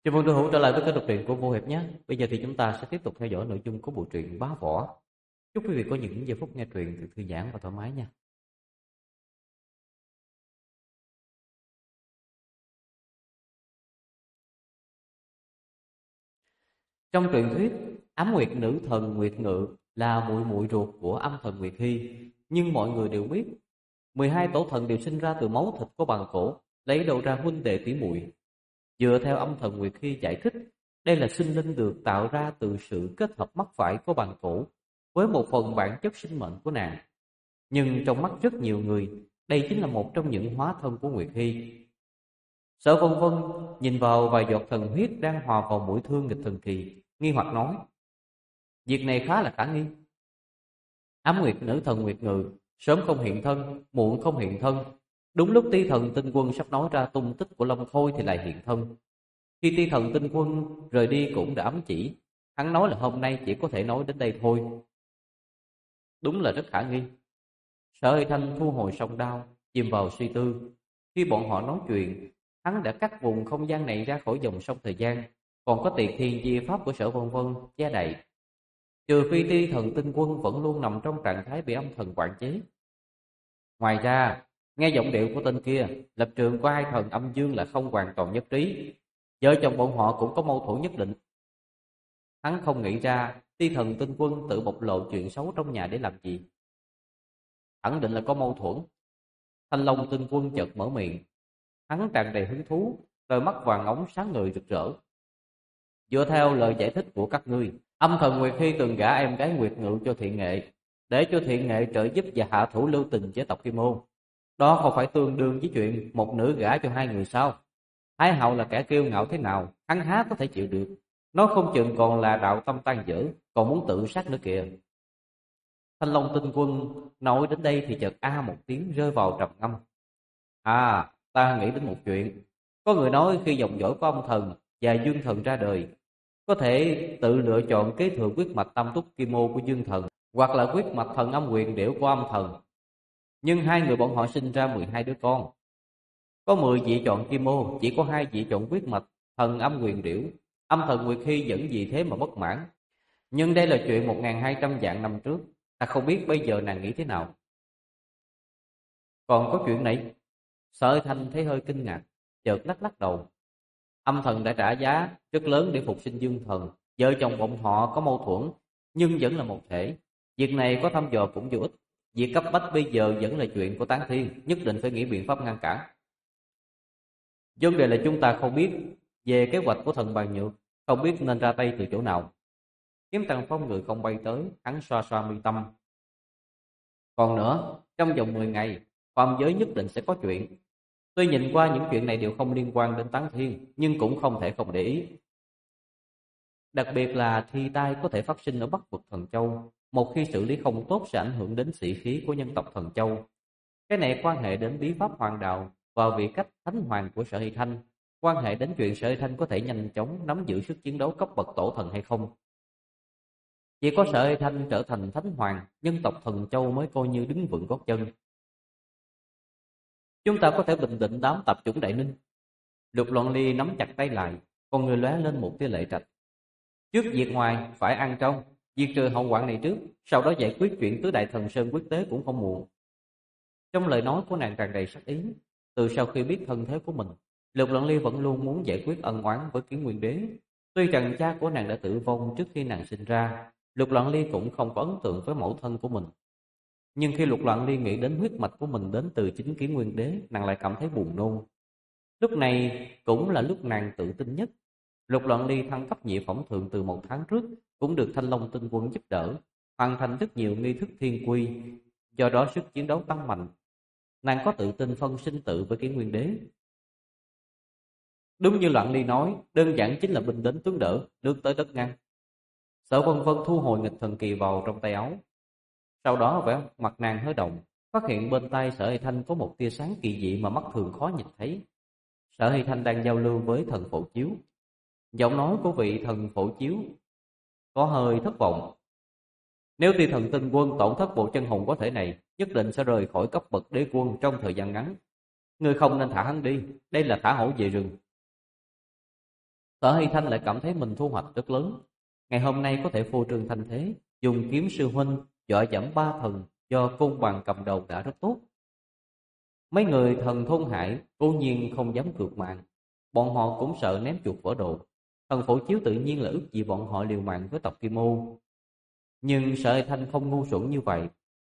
Chào mừng tôi Hữu trở lại với kênh đọc truyện của Vô Hiệp nhé. Bây giờ thì chúng ta sẽ tiếp tục theo dõi nội dung của bộ truyện Bá Võ. Chúc quý vị có những giây phút nghe truyện thật thư giãn và thoải mái nha. Trong truyền thuyết, Ám Nguyệt nữ thần Nguyệt Ngự là muội muội ruột của âm thần Nguyệt Hy, nhưng mọi người đều biết 12 tổ thần đều sinh ra từ máu thịt của bằng cổ, lấy đâu ra huynh đệ tỷ muội. Dựa theo âm thần Nguyệt Hy giải thích, đây là sinh linh được tạo ra từ sự kết hợp mắc phải của bằng cổ với một phần bản chất sinh mệnh của nàng. Nhưng trong mắt rất nhiều người, đây chính là một trong những hóa thân của Nguyệt Hy. Sở Vân Vân nhìn vào vài giọt thần huyết đang hòa vào mũi thương nghịch thần kỳ, nghi hoặc nói: việc này khá là khả nghi. Ám Nguyệt nữ thần Nguyệt Ngự sớm không hiện thân, muộn không hiện thân. Đúng lúc Ti thần Tinh Quân sắp nói ra tung tích của Long Khôi thì lại hiện thân. Khi Ti thần Tinh Quân rời đi cũng đã ám chỉ, hắn nói là hôm nay chỉ có thể nói đến đây thôi. Đúng là rất khả nghi. Sở Hơi Thanh thu hồi song đao, chìm vào suy tư. Khi bọn họ nói chuyện, hắn đã cắt vùng không gian này ra khỏi dòng sông thời gian, còn có Tiệt Thiên Di pháp của Sở Vân Vân che đậy. Trừ phi Ti thần Tinh Quân vẫn luôn nằm trong trạng thái bị âm thần quản chế. Ngoài ra, nghe giọng điệu của tên kia, lập trường của hai thần âm dương là không hoàn toàn nhất trí. Vợ chồng bọn họ cũng có mâu thuẫn nhất định. Hắn không nghĩ ra Ti thần Tinh Quân tự bộc lộ chuyện xấu trong nhà để làm gì. Khẳng định là có mâu thuẫn. Thanh Long Tinh Quân chợt mở miệng. Hắn tràn đầy hứng thú, đôi mắt vàng óng sáng ngời rực rỡ. Dựa theo lời giải thích của các ngươi, âm thần Nguyệt Hy từng gả em gái Nguyệt Ngự cho Thiện Nghệ, để cho Thiện Nghệ trợ giúp và hạ thủ lưu tình với tộc Kim Môn. Đó không phải tương đương với chuyện một nữ gả cho hai người sao? Thái hậu là kẻ kiêu ngạo thế nào, hắn há có thể chịu được. Nó không chừng còn là đạo tâm tan dở, còn muốn tự sát nữa kìa. Thanh Long Tinh Quân nói đến đây thì chợt a một tiếng rơi vào trầm ngâm. À, ta nghĩ đến một chuyện. Có người nói khi dòng dõi của ông thần và dương thần ra đời, có thể tự lựa chọn kế thừa huyết mạch tam túc kim ô của dương thần, hoặc là huyết mạch thần âm quyền điểu của âm thần. Nhưng hai người bọn họ sinh ra 12 đứa con. Có 10 vị chọn kim ô, chỉ có 2 vị chọn huyết mạch thần âm quyền điểu. Âm thần Nguyệt Hy vẫn vì thế mà bất mãn. Nhưng đây là chuyện 1200 vạn năm trước, ta không biết bây giờ nàng nghĩ thế nào. Còn có chuyện này? Sở Hơi Thanh thấy hơi kinh ngạc, chợt lắc lắc đầu. Âm thần đã trả giá rất lớn để phục sinh dương thần. Vợ chồng bọn họ có mâu thuẫn, nhưng vẫn là một thể. Việc này có thăm dò cũng vô ích. Việc cấp bách bây giờ vẫn là chuyện của Tán Thiên, nhất định phải nghĩ biện pháp ngăn cản. Vấn đề là chúng ta không biết về kế hoạch của thần Bàn Nhược, không biết nên ra tay từ chỗ nào. Kiếm Tăng Phong người không bay tới, hắn xoa xoa mi tâm. Còn nữa, trong vòng 10 ngày, phàm giới nhất định sẽ có chuyện. Tuy nhìn qua những chuyện này đều không liên quan đến Tán Thiên, nhưng cũng không thể không để ý. Đặc biệt là thi tai có thể phát sinh ở Bắc vực Thần Châu, một khi xử lý không tốt sẽ ảnh hưởng đến sĩ khí của nhân tộc Thần Châu. Cái này quan hệ đến bí pháp hoàng đạo và vị cách thánh hoàng của Sở Hy Thanh, quan hệ đến chuyện Sở Hy Thanh có thể nhanh chóng nắm giữ sức chiến đấu cấp bậc tổ thần hay không. Chỉ có Sở Hy Thanh trở thành thánh hoàng, nhân tộc Thần Châu mới coi như đứng vững gót chân. Chúng ta có thể bình định đám tập chủng Đại Ninh. Lục Loan Ly nắm chặt tay lại, con người lóe lên một tia lệ trạch. Trước việc ngoài phải ăn trong, diệt trừ hậu hoạn này trước, sau đó giải quyết chuyện tứ đại thần sơn quyết tế cũng không muộn. Trong lời nói của nàng tràn đầy sắc ý. Từ sau khi biết thân thế của mình, Lục Loan Ly vẫn luôn muốn giải quyết ân oán với Kiến Nguyên Đế. Tuy rằng cha của nàng đã tử vong trước khi nàng sinh ra, Lục Loan Ly cũng không có ấn tượng với mẫu thân của mình. Nhưng khi Lục Loan Ly nghĩ đến huyết mạch của mình đến từ chính Kiến Nguyên Đế, nàng lại cảm thấy buồn nôn. Lúc này cũng là lúc nàng tự tin nhất. Lục Loan Ly thăng cấp nhị phẩm thượng từ 1 tháng trước, cũng được Thanh Long Tinh Quân giúp đỡ, hoàn thành rất nhiều nghi thức thiên quy, do đó sức chiến đấu tăng mạnh. Nàng có tự tin phân sinh tử với Kiến Nguyên Đế. Đúng như Loan Ly nói, đơn giản chính là binh đến tướng đỡ, nước tới đất ngăn. Sở Vân Vân thu hồi nghịch thần kỳ vào trong tay áo. Sau đó vẻ mặt nàng hơi động, phát hiện bên tay Sở Hy Thanh có một tia sáng kỳ dị mà mắt thường khó nhìn thấy. Sở Hy Thanh đang giao lưu với thần Phổ Chiếu. Giọng nói của vị thần Phổ Chiếu có hơi thất vọng. Nếu Ti thần Tinh Quân tổn thất bộ chân hùng có thể này, nhất định sẽ rời khỏi cấp bậc đế quân trong thời gian ngắn. Ngươi không nên thả hắn đi, đây là thả hổ về rừng. Sở Hy Thanh lại cảm thấy mình thu hoạch rất lớn. Ngày hôm nay có thể phô trương thanh thế, dùng kiếm sư huynh dọa dẫm ba thần do Côn Bằng cầm đầu đã rất tốt. Mấy người thần thôn Hải cố nhiên không dám cược mạng, bọn họ cũng sợ ném chuột vỡ đồ. Thần Phổ Chiếu tự nhiên là ước gì bọn họ liều mạng với tộc Kim Ô. Nhưng Sở Hy Thanh không ngu xuẩn như vậy.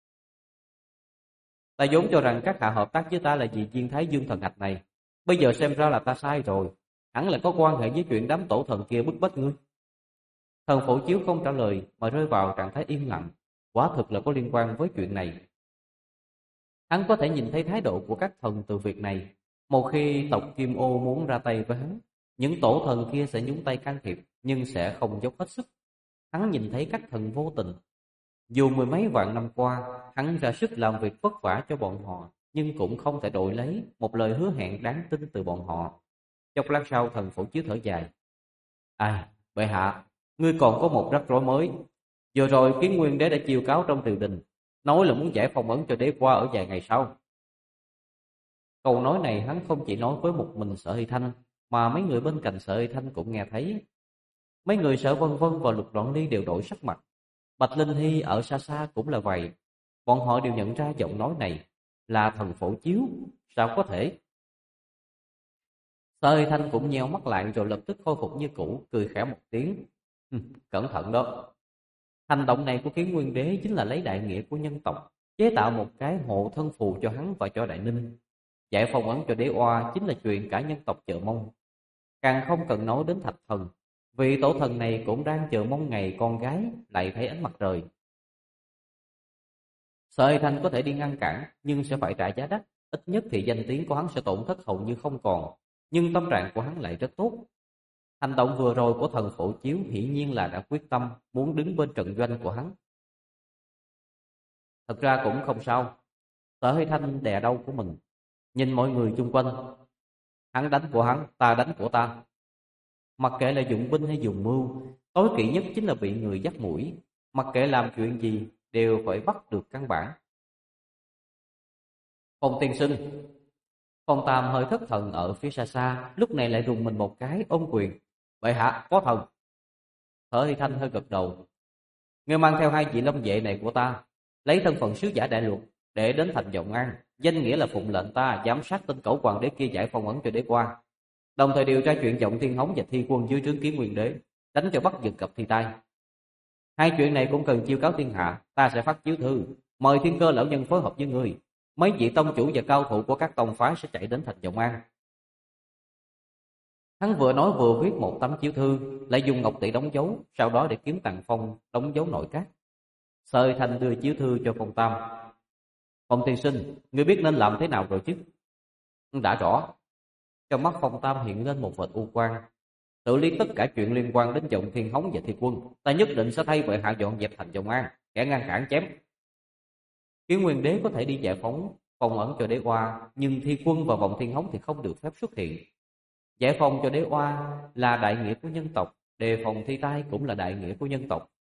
Ta vốn cho rằng các hạ hợp tác với ta là vì viên Thái Dương thần hạch này. Bây giờ xem ra là ta sai rồi. Hẳn là có quan hệ với chuyện đám tổ thần kia bức bách ngươi. Thần Phổ Chiếu không trả lời mà rơi vào trạng thái im lặng. Quả thực là có liên quan với chuyện này. Hắn có thể nhìn thấy thái độ của các thần từ việc này. Một khi tộc Kim Ô muốn ra tay với hắn, những tổ thần kia sẽ nhúng tay can thiệp, nhưng sẽ không dốc hết sức. Hắn nhìn thấy các thần vô tình. Dù mười mấy vạn năm qua, hắn ra sức làm việc vất vả cho bọn họ, nhưng cũng không thể đổi lấy một lời hứa hẹn đáng tin từ bọn họ. Chốc lát sau, thần Phổ Chiếu thở dài. Ai, bệ hạ, ngươi còn có một rắc rối mới. Vừa rồi Kiến Nguyên Đế đã chiêu cáo trong triều đình, nói là muốn giải phong ấn cho đế qua ở vài ngày sau. Câu nói này hắn không chỉ nói với một mình Sở Hy Thanh, mà mấy người bên cạnh Sở Hy Thanh cũng nghe thấy. Mấy người Sở Vân Vân và Lục Đoạn Ly đều đổi sắc mặt. Bạch Linh Hy ở xa xa cũng là vậy. Bọn họ đều nhận ra giọng nói này là thần Phổ Chiếu. Sao có thể? Sở Hy Thanh cũng nheo mắt lại rồi lập tức khôi phục như cũ, cười khẽ một tiếng. Cẩn thận đó. Hành động này của Kiến Nguyên Đế chính là lấy đại nghĩa của nhân tộc, chế tạo một cái hộ thân phù cho hắn và cho Đại Ninh. Giải phong ấn cho đế oa chính là chuyện cả nhân tộc chờ mong. Càng không cần nói đến Thạch Thần, vì tổ thần này cũng đang chờ mong ngày con gái lại thấy ánh mặt trời. Sở Hy Thanh có thể đi ngăn cản, nhưng sẽ phải trả giá đắt. Ít nhất thì danh tiếng của hắn sẽ tổn thất hầu như không còn, nhưng tâm trạng của hắn lại rất tốt. Hành động vừa rồi của thần Phổ Chiếu hiển nhiên là đã quyết tâm muốn đứng bên trận doanh của hắn. Thật ra cũng không sao. Sở Hy Thanh đè đau của mình, nhìn mọi người chung quanh. Hắn đánh của hắn, ta đánh của ta. Mặc kệ là dụng binh hay dùng mưu, tối kỵ nhất chính là bị người dắt mũi. Mặc kệ làm chuyện gì đều phải bắt được căn bản. Phong tiên sinh. Phong Tam hơi thất thần ở phía xa xa, lúc này lại rùng mình một cái ôm quyền. Bệ hạ, có thần. Sở Hy Thanh hơi gật đầu. Ngươi mang theo hai vị long vệ này của ta, lấy thân phận sứ giả đại luật để đến thành Vọng An, danh nghĩa là phụng lệnh ta giám sát tên cẩu hoàng đế kia giải phong ấn cho đế qua, đồng thời điều tra chuyện Vọng Thiên Hống và thi quân dưới trướng Kiến Nguyên Đế, đánh cho bắt giật gặp thi tai. Hai chuyện này cũng cần chiêu cáo thiên hạ, ta sẽ phát chiếu thư mời Thiên Cơ lão nhân phối hợp với ngươi. Mấy vị tông chủ và cao thủ của các tông phái sẽ chạy đến thành Vọng An. Hắn vừa nói vừa viết một tấm chiếu thư, lại dùng ngọc tỷ đóng dấu, sau đó để kiếm Tàng Phong đóng dấu nội các. Sở Hy Thanh đưa chiếu thư cho Phong Tam. Phong tiên sinh, ngươi biết nên làm thế nào rồi chứ? Đã rõ. Trong mắt Phong Tam hiện lên một vệt u quang. Xử lý tất cả chuyện liên quan đến Vọng Thiên Hống và Thi Quân, ta nhất định sẽ thay bệ hạ dọn dẹp thành Vọng An, kẻ ngăn cản chém. Kiến Nguyên Đế có thể đi giải phóng phong ấn cho đế oa, nhưng Thi Quân và Vọng Thiên Hống thì không được phép xuất hiện. Giải phong cho đế oa là đại nghĩa của nhân tộc, đề phòng thi tai cũng là đại nghĩa của nhân tộc.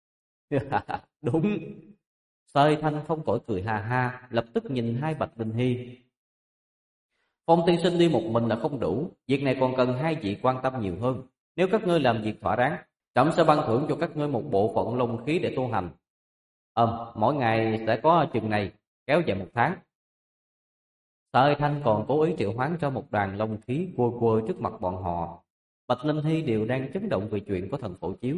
Đúng. Sở Hy Thanh không khỏi cười ha ha, lập tức nhìn hai Bạch Linh Hy. Phong tiên sinh đi một mình là không đủ, việc này còn cần hai vị quan tâm nhiều hơn. Nếu các ngươi làm việc thỏa đáng, trẫm sẽ ban thưởng cho các ngươi một bộ phận long khí để tu hành. Mỗi ngày sẽ có chừng này, kéo dài 1 tháng. Sở Hy Thanh còn cố ý triệu hoán cho một đoàn long khí quơ quơ trước mặt bọn họ. Bạch Linh Hy đều đang chấn động về chuyện của thần Phổ Chiếu.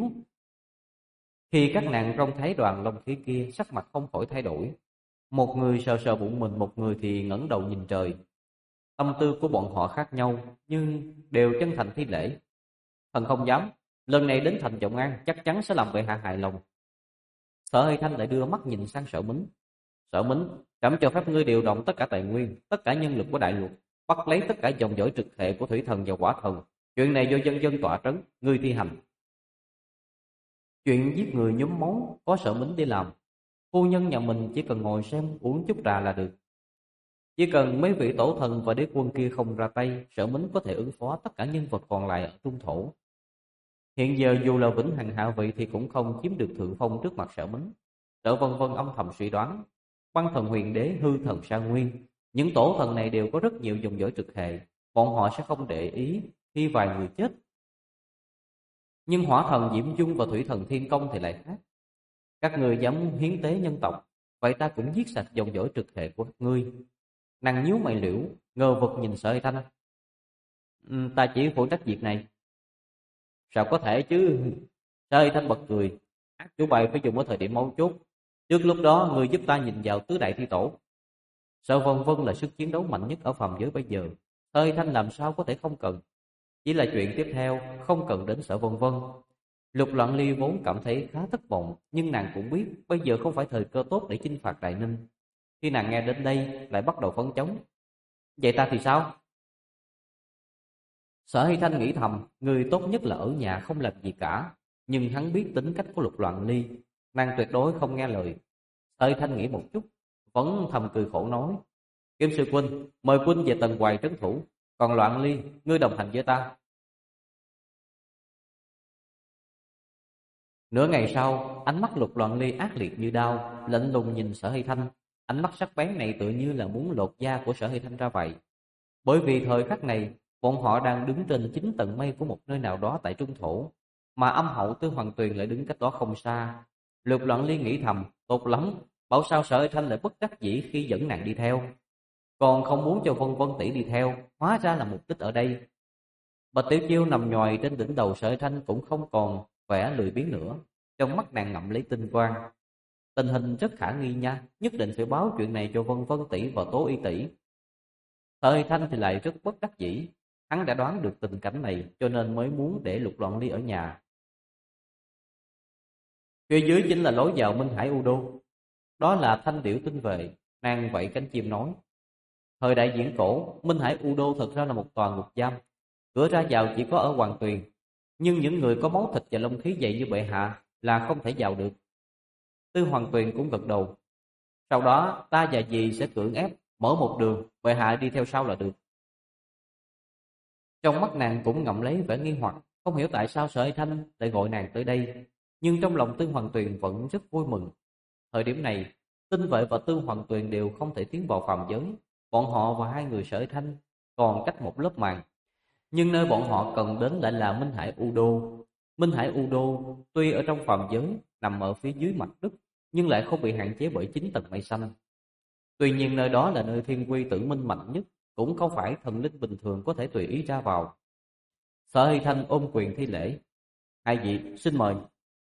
Khi các nàng trông thấy đoàn long khí kia, sắc mặt không khỏi thay đổi. Một người sờ sờ bụng mình, một người thì ngẩng đầu nhìn trời. Tâm tư của bọn họ khác nhau, nhưng đều chân thành thi lễ. Thần không dám, lần này đến thành Vọng An chắc chắn sẽ làm bệ hạ hài lòng. Sở Hy Thanh lại đưa mắt nhìn sang Sở Mính. Sở Mính, trẫm cho phép ngươi điều động tất cả tài nguyên, tất cả nhân lực của đại luật, bắt lấy tất cả dòng dõi trực hệ của thủy thần và hỏa thần. Chuyện này do dân dân tọa trấn, ngươi thi hành. Chuyện giết người nhóm máu có Sở Mính đi làm. Phu nhân nhà mình chỉ cần ngồi xem uống chút trà là được. Chỉ cần mấy vị tổ thần và đế quân kia không ra tay, Sở Mính có thể ứng phó tất cả nhân vật còn lại ở Trung Thổ. Hiện giờ dù là vĩnh hằng hạ vị thì cũng không chiếm được thượng phong trước mặt Sở Mính. Sở Vân Vân âm thầm suy đoán, Băng Thần Huyền Đế, Hư Thần Sa Nguyên, những tổ thần này đều có rất nhiều dòng dõi trực hệ, bọn họ sẽ không để ý khi vài người chết. Nhưng hỏa thần Diễm Dung và thủy thần Thiên Công thì lại khác. Các ngươi dám hiến tế nhân tộc, vậy ta cũng giết sạch dòng dõi trực hệ của các ngươi. Nàng nhíu mày liễu, ngờ vực nhìn Sở Hay Thanh. Ta chỉ phụ trách việc này. Sao có thể chứ? Sở Hay Thanh bật cười. Ác chủ bài phải dùng ở thời điểm mấu chốt. Trước lúc đó ngươi giúp ta nhìn vào tứ đại thi tổ. Sở Vân Vân là sức chiến đấu mạnh nhất ở phàm giới bây giờ. Sở Hay Thanh làm sao có thể không cần. Chỉ là chuyện tiếp theo, không cần đến Sở Vân Vân. Lục Loạn Ly vốn cảm thấy khá thất vọng, nhưng nàng cũng biết bây giờ không phải thời cơ tốt để chinh phạt Đại Ninh. Khi nàng nghe đến đây, lại bắt đầu phấn chấn. Vậy ta thì sao? Sở Hay Thanh nghĩ thầm, người tốt nhất là ở nhà không làm gì cả. Nhưng hắn biết tính cách của Lục Loạn Ly, nàng tuyệt đối không nghe lời. Sở Hay Thanh nghĩ một chút, vẫn thầm cười khổ nói. Kim sư huynh, mời huynh về Tần Hoài trấn thủ. Còn Loạn Ly, ngươi đồng hành với ta. Nửa ngày sau, ánh mắt Lục Loạn Ly ác liệt như đao, lạnh lùng nhìn Sở Hay Thanh. Ánh mắt sắc bén này tựa như là muốn lột da của Sở Hay Thanh ra vậy. Bởi vì thời khắc này, bọn họ đang đứng trên 9 tầng mây của một nơi nào đó tại trung thổ, mà âm hậu Tư Hoàng Tuyền lại đứng cách đó không xa. Lục Loạn Ly nghĩ thầm, tốt lắm, bảo sao Sở Hay Thanh lại bất đắc dĩ khi dẫn nàng đi theo. Còn không muốn cho Vân Vân tỷ đi theo, hóa ra là mục đích ở đây. Bạch Tiểu Chiêu nằm nhòi trên đỉnh đầu Sở Hay Thanh cũng không còn vẻ lười biếng nữa, trong mắt nàng ngậm lấy tinh quang. Tình hình rất khả nghi nha, nhất định phải báo chuyện này cho Vân Vân tỷ và Tố Y tỷ. Sở Hay Thanh thì lại rất bất đắc dĩ, hắn đã đoán được tình cảnh này cho nên mới muốn để Lục Loạn Ly ở nhà. Phía dưới chính là lối vào Minh Hải U Đô. Đó là Thanh Điểu tinh vệ, nàng vẫy cánh chim nói. Thời đại viễn cổ, Minh Hải U Đô thật ra là một tòa ngục giam. Cửa ra vào chỉ có ở Hoàng Tuyền, nhưng những người có máu thịt và long khí dày như bệ hạ là không thể vào được. Tư Hoàng Tuyền cũng gật đầu. Sau đó ta và dì sẽ cưỡng ép mở một đường, bệ hạ đi theo sau là được. Trong mắt nàng cũng ngậm lấy vẻ nghi hoặc, không hiểu tại sao Sở Hay Thanh lại gọi nàng tới đây. Nhưng trong lòng Tư Hoàng Tuyền vẫn rất vui mừng. Thời điểm này, Tinh Vệ và Tư Hoàng Tuyền đều không thể tiến vào phàm giới. Bọn họ và hai người Sở Hay Thanh còn cách một lớp màng. Nhưng nơi bọn họ cần đến lại là Minh Hải U Đô. Minh Hải U Đô tuy ở trong phàm giới, nằm ở phía dưới mặt đất, nhưng lại không bị hạn chế bởi 9 tầng mây xanh. Tuy nhiên nơi đó là nơi thiên quy tử minh mạnh nhất, cũng không phải thần linh bình thường có thể tùy ý ra vào. Sở Hay Thanh ôm quyền thi lễ. Hai vị xin mời.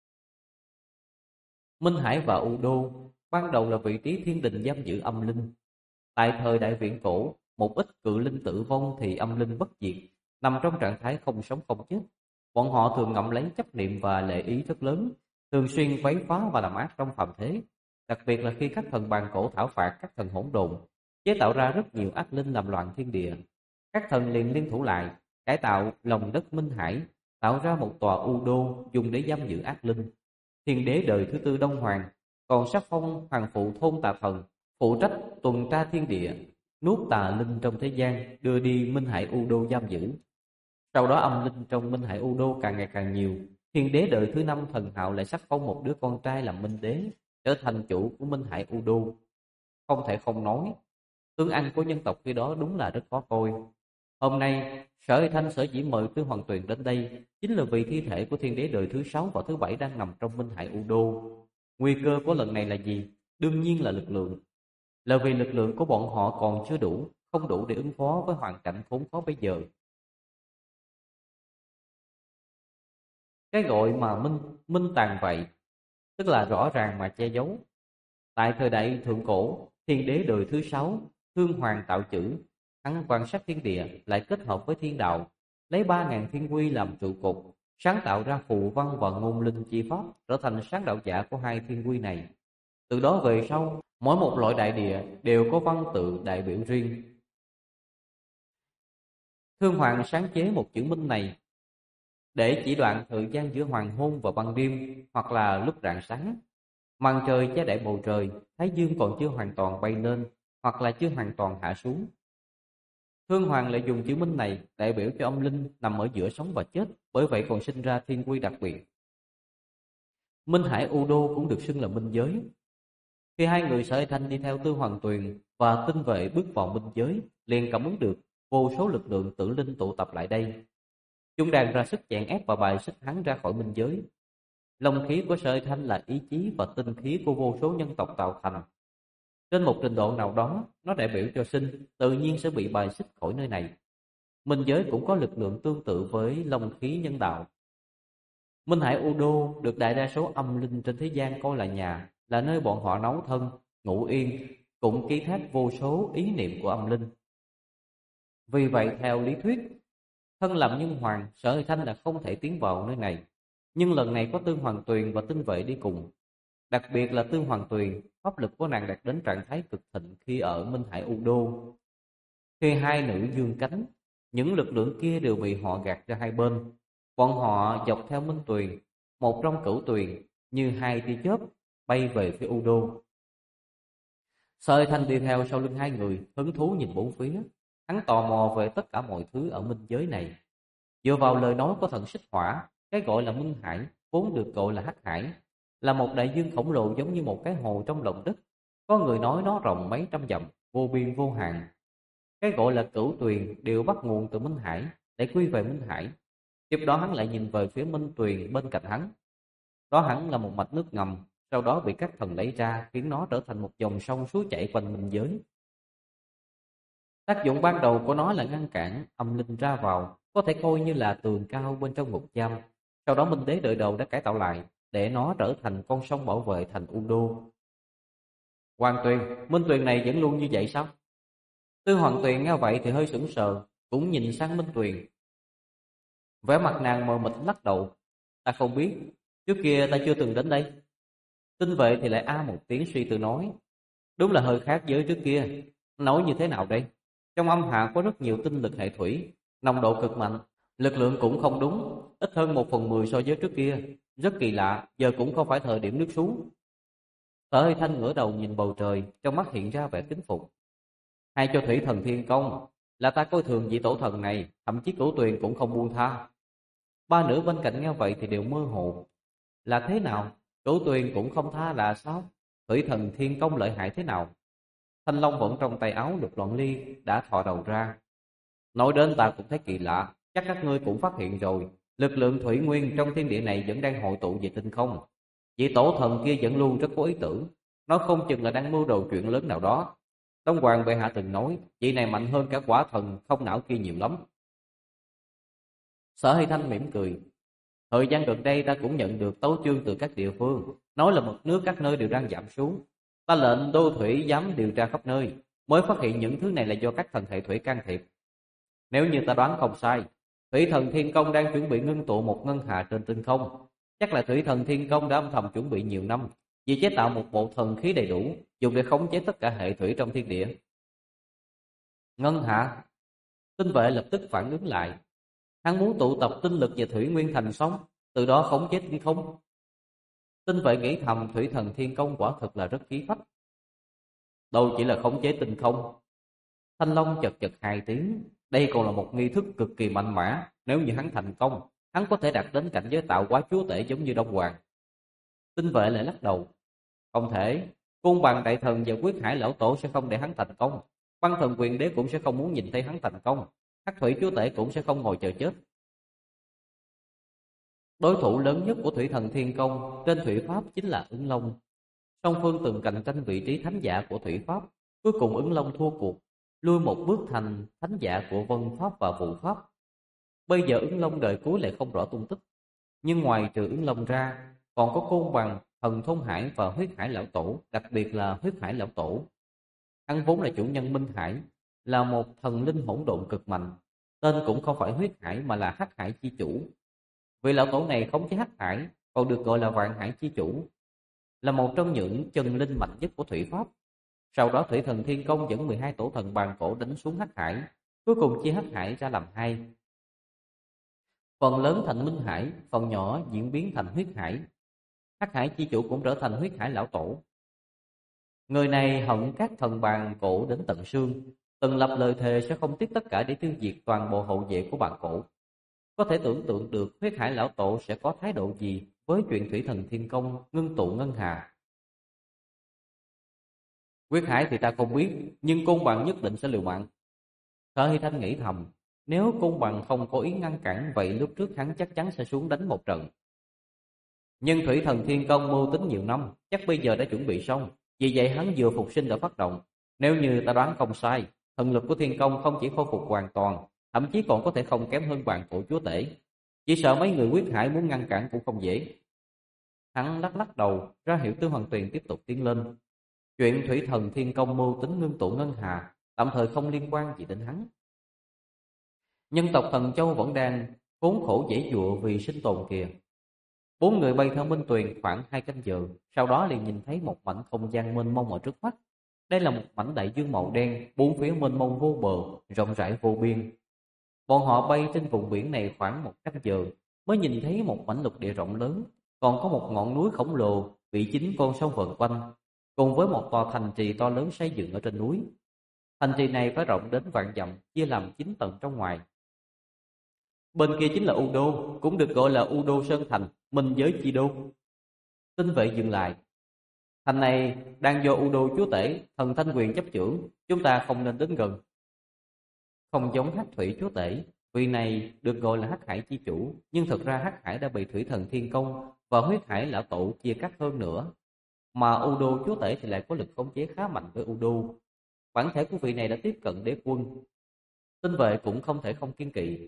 Minh Hải và U Đô ban đầu là vị trí thiên đình giam giữ âm linh. Tại thời đại viễn cổ, một ít cự linh tử vong thì âm linh bất diệt, nằm trong trạng thái không sống không chết. Bọn họ thường ngậm lấy chấp niệm và lệ ý rất lớn, thường xuyên quấy phá và làm ác trong phàm thế. Đặc biệt là khi các thần bàn cổ thảo phạt các thần hỗn độn, chế tạo ra rất nhiều ác linh làm loạn thiên địa. Các thần liền liên thủ lại, cải tạo lòng đất Minh Hải, tạo ra một tòa U Đô dùng để giam giữ ác linh. Thiên đế đời thứ tư Đông Hoàng còn sắc phong hoàng phụ thôn tà thần, phụ trách tuần tra thiên địa, nuốt tà linh trong thế gian, đưa đi Minh Hải U Đô giam giữ. Sau đó âm linh trong Minh Hải U Đô càng ngày càng nhiều. Thiên đế đời thứ năm Thần Hạo lại sắc phong một đứa con trai làm minh đế, trở thành chủ của Minh Hải U Đô. Không thể không nói, tướng ăn của nhân tộc khi đó đúng là rất khó coi. Hôm nay, Sở Hay Thanh sở dĩ mời Tư Hoàng Tuyền đến đây chính là vì thi thể của thiên đế đời thứ 6 và thứ 7 đang nằm trong Minh Hải U Đô. Nguy cơ của lần này là gì? Đương nhiên là lực lượng. Là vì lực lượng của bọn họ còn chưa đủ, không đủ để ứng phó với hoàn cảnh khốn khó bây giờ. Cái gọi mà minh tàn vậy, tức là rõ ràng mà che giấu. Tại thời đại thượng cổ, thiên đế đời thứ 6 Thương Hoàng tạo chữ, hắn quan sát thiên địa lại kết hợp với thiên đạo, lấy 3.000 thiên quy làm trụ cột, sáng tạo ra phù văn và ngôn linh chi pháp, trở thành sáng đạo giả của hai thiên quy này. Từ đó về sau, mỗi một loại đại địa đều có văn tự đại biểu riêng. Thương Hoàng sáng chế một chữ minh này để chỉ đoạn thời gian giữa hoàng hôn và ban đêm, hoặc là lúc rạng sáng. Màn trời che đậy bầu trời, thái dương còn chưa hoàn toàn bay lên, hoặc là chưa hoàn toàn hạ xuống. Thương Hoàng lại dùng chữ minh này đại biểu cho âm linh nằm ở giữa sống và chết, bởi vậy còn sinh ra thiên quy đặc biệt. Minh Hải U Đô cũng được xưng là minh giới. Khi hai người Sở Hay Thanh đi theo Tư Hoàng Tuyền và Tinh Vệ bước vào minh giới, liền cảm ứng được vô số lực lượng tử linh tụ tập lại đây. Chúng đang ra sức chèn ép và bài xích hắn ra khỏi minh giới. Long khí của Sở Hy Thanh là ý chí và tinh khí của vô số nhân tộc tạo thành. Trên một trình độ nào đó, nó đại biểu cho sinh, tự nhiên sẽ bị bài xích khỏi nơi này. Minh giới cũng có lực lượng tương tự với long khí nhân đạo. Minh Hải U Đô được đại đa số âm linh trên thế gian coi là nhà, là nơi bọn họ nấu thân, ngủ yên, cũng ký thác vô số ý niệm của âm linh. Vì vậy, theo lý thuyết, thân làm nhân hoàng, Sở Hy Thanh là không thể tiến vào nơi này. Nhưng lần này có Tương Hoàng Tuyền và Tinh Vệ đi cùng. Đặc biệt là Tương Hoàng Tuyền, pháp lực của nàng đạt đến trạng thái cực thịnh khi ở Minh Hải U Đô. Khi hai nữ dương cánh, những lực lượng kia đều bị họ gạt ra hai bên. Bọn họ dọc theo Minh Tuyền, một trong Cửu Tuyền, như hai tia chớp bay về phía U Đô. Sở Hy Thanh đi theo sau lưng hai người, hứng thú nhìn bốn phía. Hắn tò mò về tất cả mọi thứ ở minh giới này. Dựa vào lời nói của thần Xích Hỏa, cái gọi là Minh Hải vốn được gọi là Hắc Hải, là một đại dương khổng lồ giống như một cái hồ trong lòng đất. Có người nói nó rộng mấy trăm dặm, vô biên vô hạn. Cái gọi là Cửu Tuyền đều bắt nguồn từ Minh Hải, để quy về Minh Hải. Tiếp đó hắn lại nhìn về phía Minh Tuyền bên cạnh hắn. Đó hẳn là một mạch nước ngầm, sau đó bị các thần lấy ra, khiến nó trở thành một dòng sông suối chảy quanh minh giới. Tác dụng ban đầu của nó là ngăn cản âm linh ra vào, có thể coi như là tường cao bên trong ngục giam. Sau đó Minh Đế đời đầu đã cải tạo lại, để nó trở thành con sông bảo vệ thành U Đô. Hoàng Tuyền, Minh Tuyền này vẫn luôn như vậy sao? Tư Hoàng Tuyền nghe vậy thì hơi sững sờ, cũng nhìn sang Minh Tuyền. Vẻ mặt nàng mờ mịt lắc đầu. Ta không biết, trước kia ta chưa từng đến đây. Tinh Vệ thì lại a một tiếng suy tư nói. Đúng là hơi khác với trước kia. Nói như thế nào đây? Trong âm hạ có rất nhiều tinh lực hệ thủy, nồng độ cực mạnh, lực lượng cũng không đúng, ít hơn 1/10 so với trước kia. Rất kỳ lạ, giờ cũng không phải thời điểm nước xuống. Sở Hy Thanh ngửa đầu nhìn bầu trời, trong mắt hiện ra vẻ kính phục. Hay cho thủy thần thiên công, là ta coi thường vị tổ thần này, thậm chí Cửu Tuyền cũng không buông tha. Ba nữ bên cạnh nghe vậy thì đều mơ hồ. Là thế nào? Cửu Tuyền cũng không tha là sao? Thủy thần thiên công lợi hại thế nào? Thanh Long vẫn trong tay áo Lục Loạn Ly đã thò đầu ra. Nói đến ta cũng thấy kỳ lạ, chắc các ngươi cũng phát hiện rồi, lực lượng thủy nguyên trong thiên địa này vẫn đang hội tụ về tinh không. Vị tổ thần kia vẫn luôn rất có ý tưởng, nó không chừng là đang mưu đồ chuyện lớn nào đó. Đông Hoàng bệ hạ từng nói, vị này mạnh hơn cả quả thần không não kia nhiều lắm. Sở Hy Thanh mỉm cười. Thời gian gần đây ta cũng nhận được tấu chương từ các địa phương, nói là mực nước các nơi đều đang giảm xuống. Ta lệnh đô thủy giám điều tra khắp nơi, mới phát hiện những thứ này là do các thần hệ thủy can thiệp. Nếu như ta đoán không sai, thủy thần thiên công đang chuẩn bị ngưng tụ một ngân hà trên tinh không. Chắc là thủy thần thiên công đã âm thầm chuẩn bị nhiều năm, vì chế tạo một bộ thần khí đầy đủ, dùng để khống chế tất cả hệ thủy trong thiên địa. Ngân hà? Tinh Vệ lập tức phản ứng lại. Hắn muốn tụ tập tinh lực và thủy nguyên thành sóng, từ đó khống chế tinh không. Tinh Vệ nghĩ thầm, thủy thần thiên công quả thực là rất khí phách. Đâu chỉ là khống chế tinh không. Thanh Long chật chật hai tiếng. Đây còn là một nghi thức cực kỳ mạnh mẽ. Nếu như hắn thành công, hắn có thể đạt đến cảnh giới tạo hóa chúa tể giống như Đông Hoàng. Tinh Vệ lại lắc đầu. Không thể. Côn Bằng đại thần và Quyết Hải lão tổ sẽ không để hắn thành công. Băng thần quyền đế cũng sẽ không muốn nhìn thấy hắn thành công. Hắc thủy chúa tể cũng sẽ không ngồi chờ chết. Đối thủ lớn nhất của thủy thần thiên công trên thủy pháp chính là Ứng Long. Song phương từng cạnh tranh vị trí thánh giả của thủy pháp. Cuối cùng Ứng Long thua cuộc, lui một bước thành thánh giả của vân pháp và vũ pháp. Bây giờ Ứng Long đời cuối lại không rõ tung tích. Nhưng ngoài trừ Ứng Long ra, còn có Côn Bằng, Thần Thông Hải và Huyết Hải lão tổ, đặc biệt là Huyết Hải lão tổ. Hắn vốn là chủ nhân Minh Hải, là một thần linh hỗn độn cực mạnh. Tên cũng không phải Huyết Hải mà là Hắc Hải chi chủ. Vị lão tổ này khống chế Hắc Hải, còn được gọi là Vạn Hải chi chủ, là một trong những chân linh mạnh nhất của thủy pháp. Sau đó thủy thần thiên công dẫn 12 tổ thần bàn cổ đánh xuống Hắc Hải, cuối cùng chia Hắc Hải ra làm hai. Phần lớn thành Minh Hải, phần nhỏ diễn biến thành Huyết Hải. Hắc Hải chi chủ cũng trở thành Huyết Hải lão tổ. Người này hận các thần bàn cổ đến tận xương, từng lập lời thề sẽ không tiếc tất cả để tiêu diệt toàn bộ hậu vệ của bàn cổ. Có thể tưởng tượng được Huyết Hải lão tổ sẽ có thái độ gì với chuyện thủy thần thiên công ngưng tụ ngân hà. Huyết Hải thì ta không biết, nhưng Côn Bằng nhất định sẽ liều mạng. Sở Hy Thanh nghĩ thầm, Nếu Côn Bằng không có ý ngăn cản, vậy lúc trước hắn chắc chắn sẽ xuống đánh một trận. Nhưng Thủy Thần Thiên Công mưu tính nhiều năm, chắc bây giờ đã chuẩn bị xong. Vì vậy hắn vừa phục sinh đã phát động. Nếu như ta đoán không sai, thần lực của Thiên Công không chỉ khôi phục hoàn toàn, thậm chí còn có thể không kém hơn Bàn Cổ Chúa Tể. Chỉ sợ mấy người quyết hải muốn ngăn cản cũng không dễ. Hắn lắc lắc đầu, ra hiệu Tư Hoàng Tuyền tiếp tục tiến lên. Chuyện Thủy Thần Thiên Công mưu tính ngưng tụ ngân hà tạm thời không liên quan gì đến hắn. Nhân tộc Thần Châu vẫn đang khốn khổ dễ dụa vì sinh tồn kìa. Bốn người bay theo Minh Tuyền khoảng 2 canh giờ, sau đó liền nhìn thấy một mảnh không gian mênh mông ở trước mắt. Đây là một mảnh đại dương màu đen, bốn phía mênh mông vô bờ, rộng rãi vô biên. Bọn họ bay trên vùng biển này khoảng 1 canh giờ mới nhìn thấy một mảnh lục địa rộng lớn, còn có một ngọn núi khổng lồ bị 9 con sông vần quanh, cùng với một tòa thành trì to lớn xây dựng ở trên núi. Thành trì này phải rộng đến vạn dặm, chia làm 9 tầng trong ngoài. Bên kia chính là U Đô, cũng được gọi là U Đô Sơn Thành, Minh Giới Chi Đô. Tinh vệ dừng lại. Thành này đang do U Đô Chúa Tể, Thần Thanh Quyền chấp chưởng, chúng ta không nên đến gần. Không giống Hắc Thủy Chúa Tể, vị này được gọi là Hắc Hải Chi Chủ, nhưng thực ra Hắc Hải đã bị Thủy Thần Thiên Công và Huyết Hải Lão Tổ chia cắt hơn nữa. Mà U Đô Chúa Tể thì lại có lực khống chế khá mạnh với U Đô. Bản thể của vị này đã tiếp cận đế quân. Tinh vệ cũng không thể không kiên kỵ.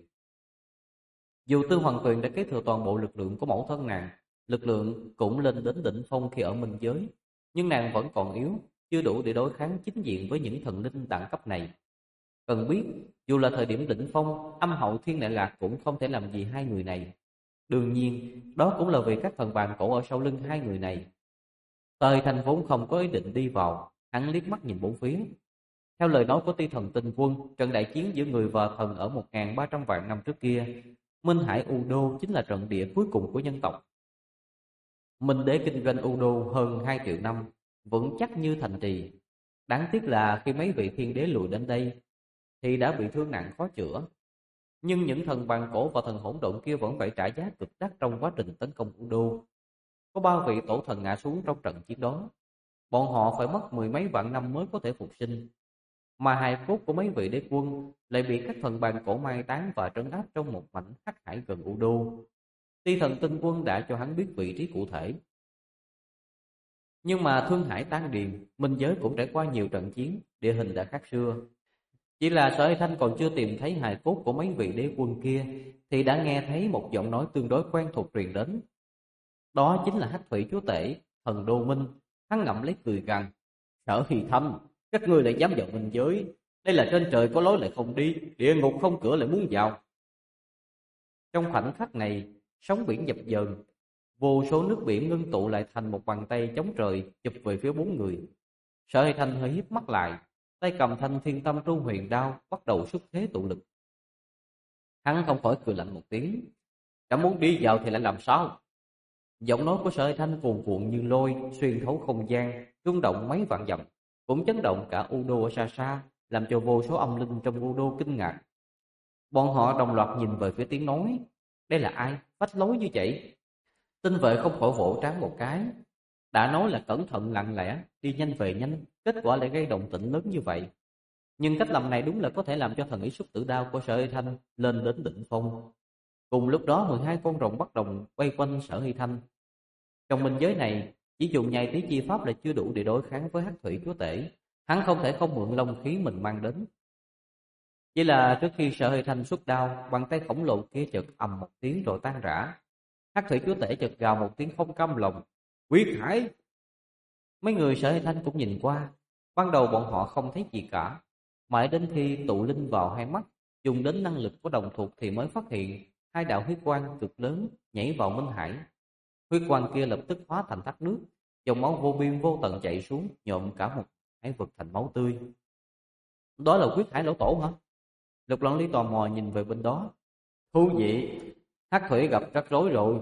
Dù Tư Hoàng Tuyền đã kế thừa toàn bộ lực lượng của mẫu thân nàng, lực lượng cũng lên đến đỉnh phong khi ở Minh Giới, nhưng nàng vẫn còn yếu, chưa đủ để đối kháng chính diện với những thần linh đẳng cấp này. Cần biết, dù là thời điểm đỉnh phong, Âm Hậu Thiên Đại Lạc cũng không thể làm gì hai người này. Đương nhiên, đó cũng là vì các thần bàn cổ ở sau lưng hai người này. Thời Thành vốn không có ý định đi vào, hắn liếc mắt nhìn bốn phía. Theo lời nói của Ti Thần Tinh Quân, trận đại chiến giữa người và thần ở 1.300 vạn năm trước kia, Minh Hải U Đô chính là trận địa cuối cùng của nhân tộc. Minh Đế kinh doanh U Đô hơn 2 triệu năm, vững chắc như thành trì. Đáng tiếc là khi mấy vị thiên đế lùi đến đây thì đã bị thương nặng khó chữa. Nhưng những thần bàn cổ và thần hỗn độn kia vẫn phải trả giá cực đắt trong quá trình tấn công U Đô. Có 3 vị tổ thần ngã xuống trong trận chiến đó. Bọn họ phải mất 10 mấy vạn năm mới có thể phục sinh. Mà hài cốt của mấy vị đế quân lại bị các thần bàn cổ mai táng và trấn áp trong một mảnh hắc hải gần U Đô. Ti Thần Tinh Quân đã cho hắn biết vị trí cụ thể. Nhưng mà Thương Hải tan điền, Minh Giới cũng trải qua nhiều trận chiến, địa hình đã khác xưa. Chỉ là Sở Hải Thanh còn chưa tìm thấy hài cốt của mấy vị đế quân kia thì đã nghe thấy một giọng nói tương đối quen thuộc truyền đến. Đó chính là Hắc Thủy Chúa Tể, thần Đô Minh. Hắn ngậm lấy cười gằn: Sở Hải Thanh, các ngươi lại dám vào Minh Giới, đây là trên trời có lối lại không đi, địa ngục không cửa lại muốn vào. Trong khoảnh khắc này, sóng biển dập dờn, vô số nước biển ngưng tụ lại thành một bàn tay chống trời chụp về phía bốn người. Sở Hải Thanh hơi híp mắt lại, tay cầm thanh Thiên Tâm Trung Huyền Đao bắt đầu xuất thế tụ lực. Hắn không khỏi cười lạnh một tiếng: đã muốn đi vào thì lại làm sao? Giọng nói của Sở Hải Thanh cuồn cuộn như lôi, xuyên thấu không gian, rung động mấy vạn dặm, cũng chấn động cả U Đô ở xa xa, làm cho vô số âm linh trong U Đô kinh ngạc. Bọn họ đồng loạt nhìn về phía tiếng nói. Đây là ai phách lối như vậy? Tinh vệ không khỏi vỗ trán một cái. Đã nói là cẩn thận lặng lẽ, đi nhanh về nhanh, kết quả lại gây động tĩnh lớn như vậy. Nhưng cách làm này đúng là có thể làm cho thần ý xuất tử đao của Sở Hải Thanh lên đến đỉnh phong. Cùng lúc đó 12 con rồng bắt đầu quay quanh Sở Hải Thanh. Trong minh giới này, chỉ dùng nhai tí chi pháp là chưa đủ để đối kháng với Hắc Thủy Chúa Tể. Hắn không thể không mượn long khí mình mang đến. Chỉ là trước khi Sở Hải Thanh xuất đao, bàn tay khổng lồ kia chợt ầm một tiếng rồi tan rã. Hắc Thủy Chúa Tể chợt gào một tiếng không cam lòng: Huyết Hải! Mấy người Sở Hải Thanh cũng nhìn qua. Ban đầu bọn họ không thấy gì cả, mãi đến khi tụ linh vào hai mắt, dùng đến năng lực của đồng thuộc thì mới phát hiện hai đạo huyết quang cực lớn nhảy vào Minh Hải. Huyết quang kia lập tức hóa thành thác nước, dòng máu vô biên vô tận chảy xuống, nhuộm cả một hải vực thành máu tươi. Đó là Huyết Hải Lão Tổ hả? Lục Loan Ly tò mò nhìn về bên đó. Thú vị, Hắc Thủy gặp rắc rối rồi.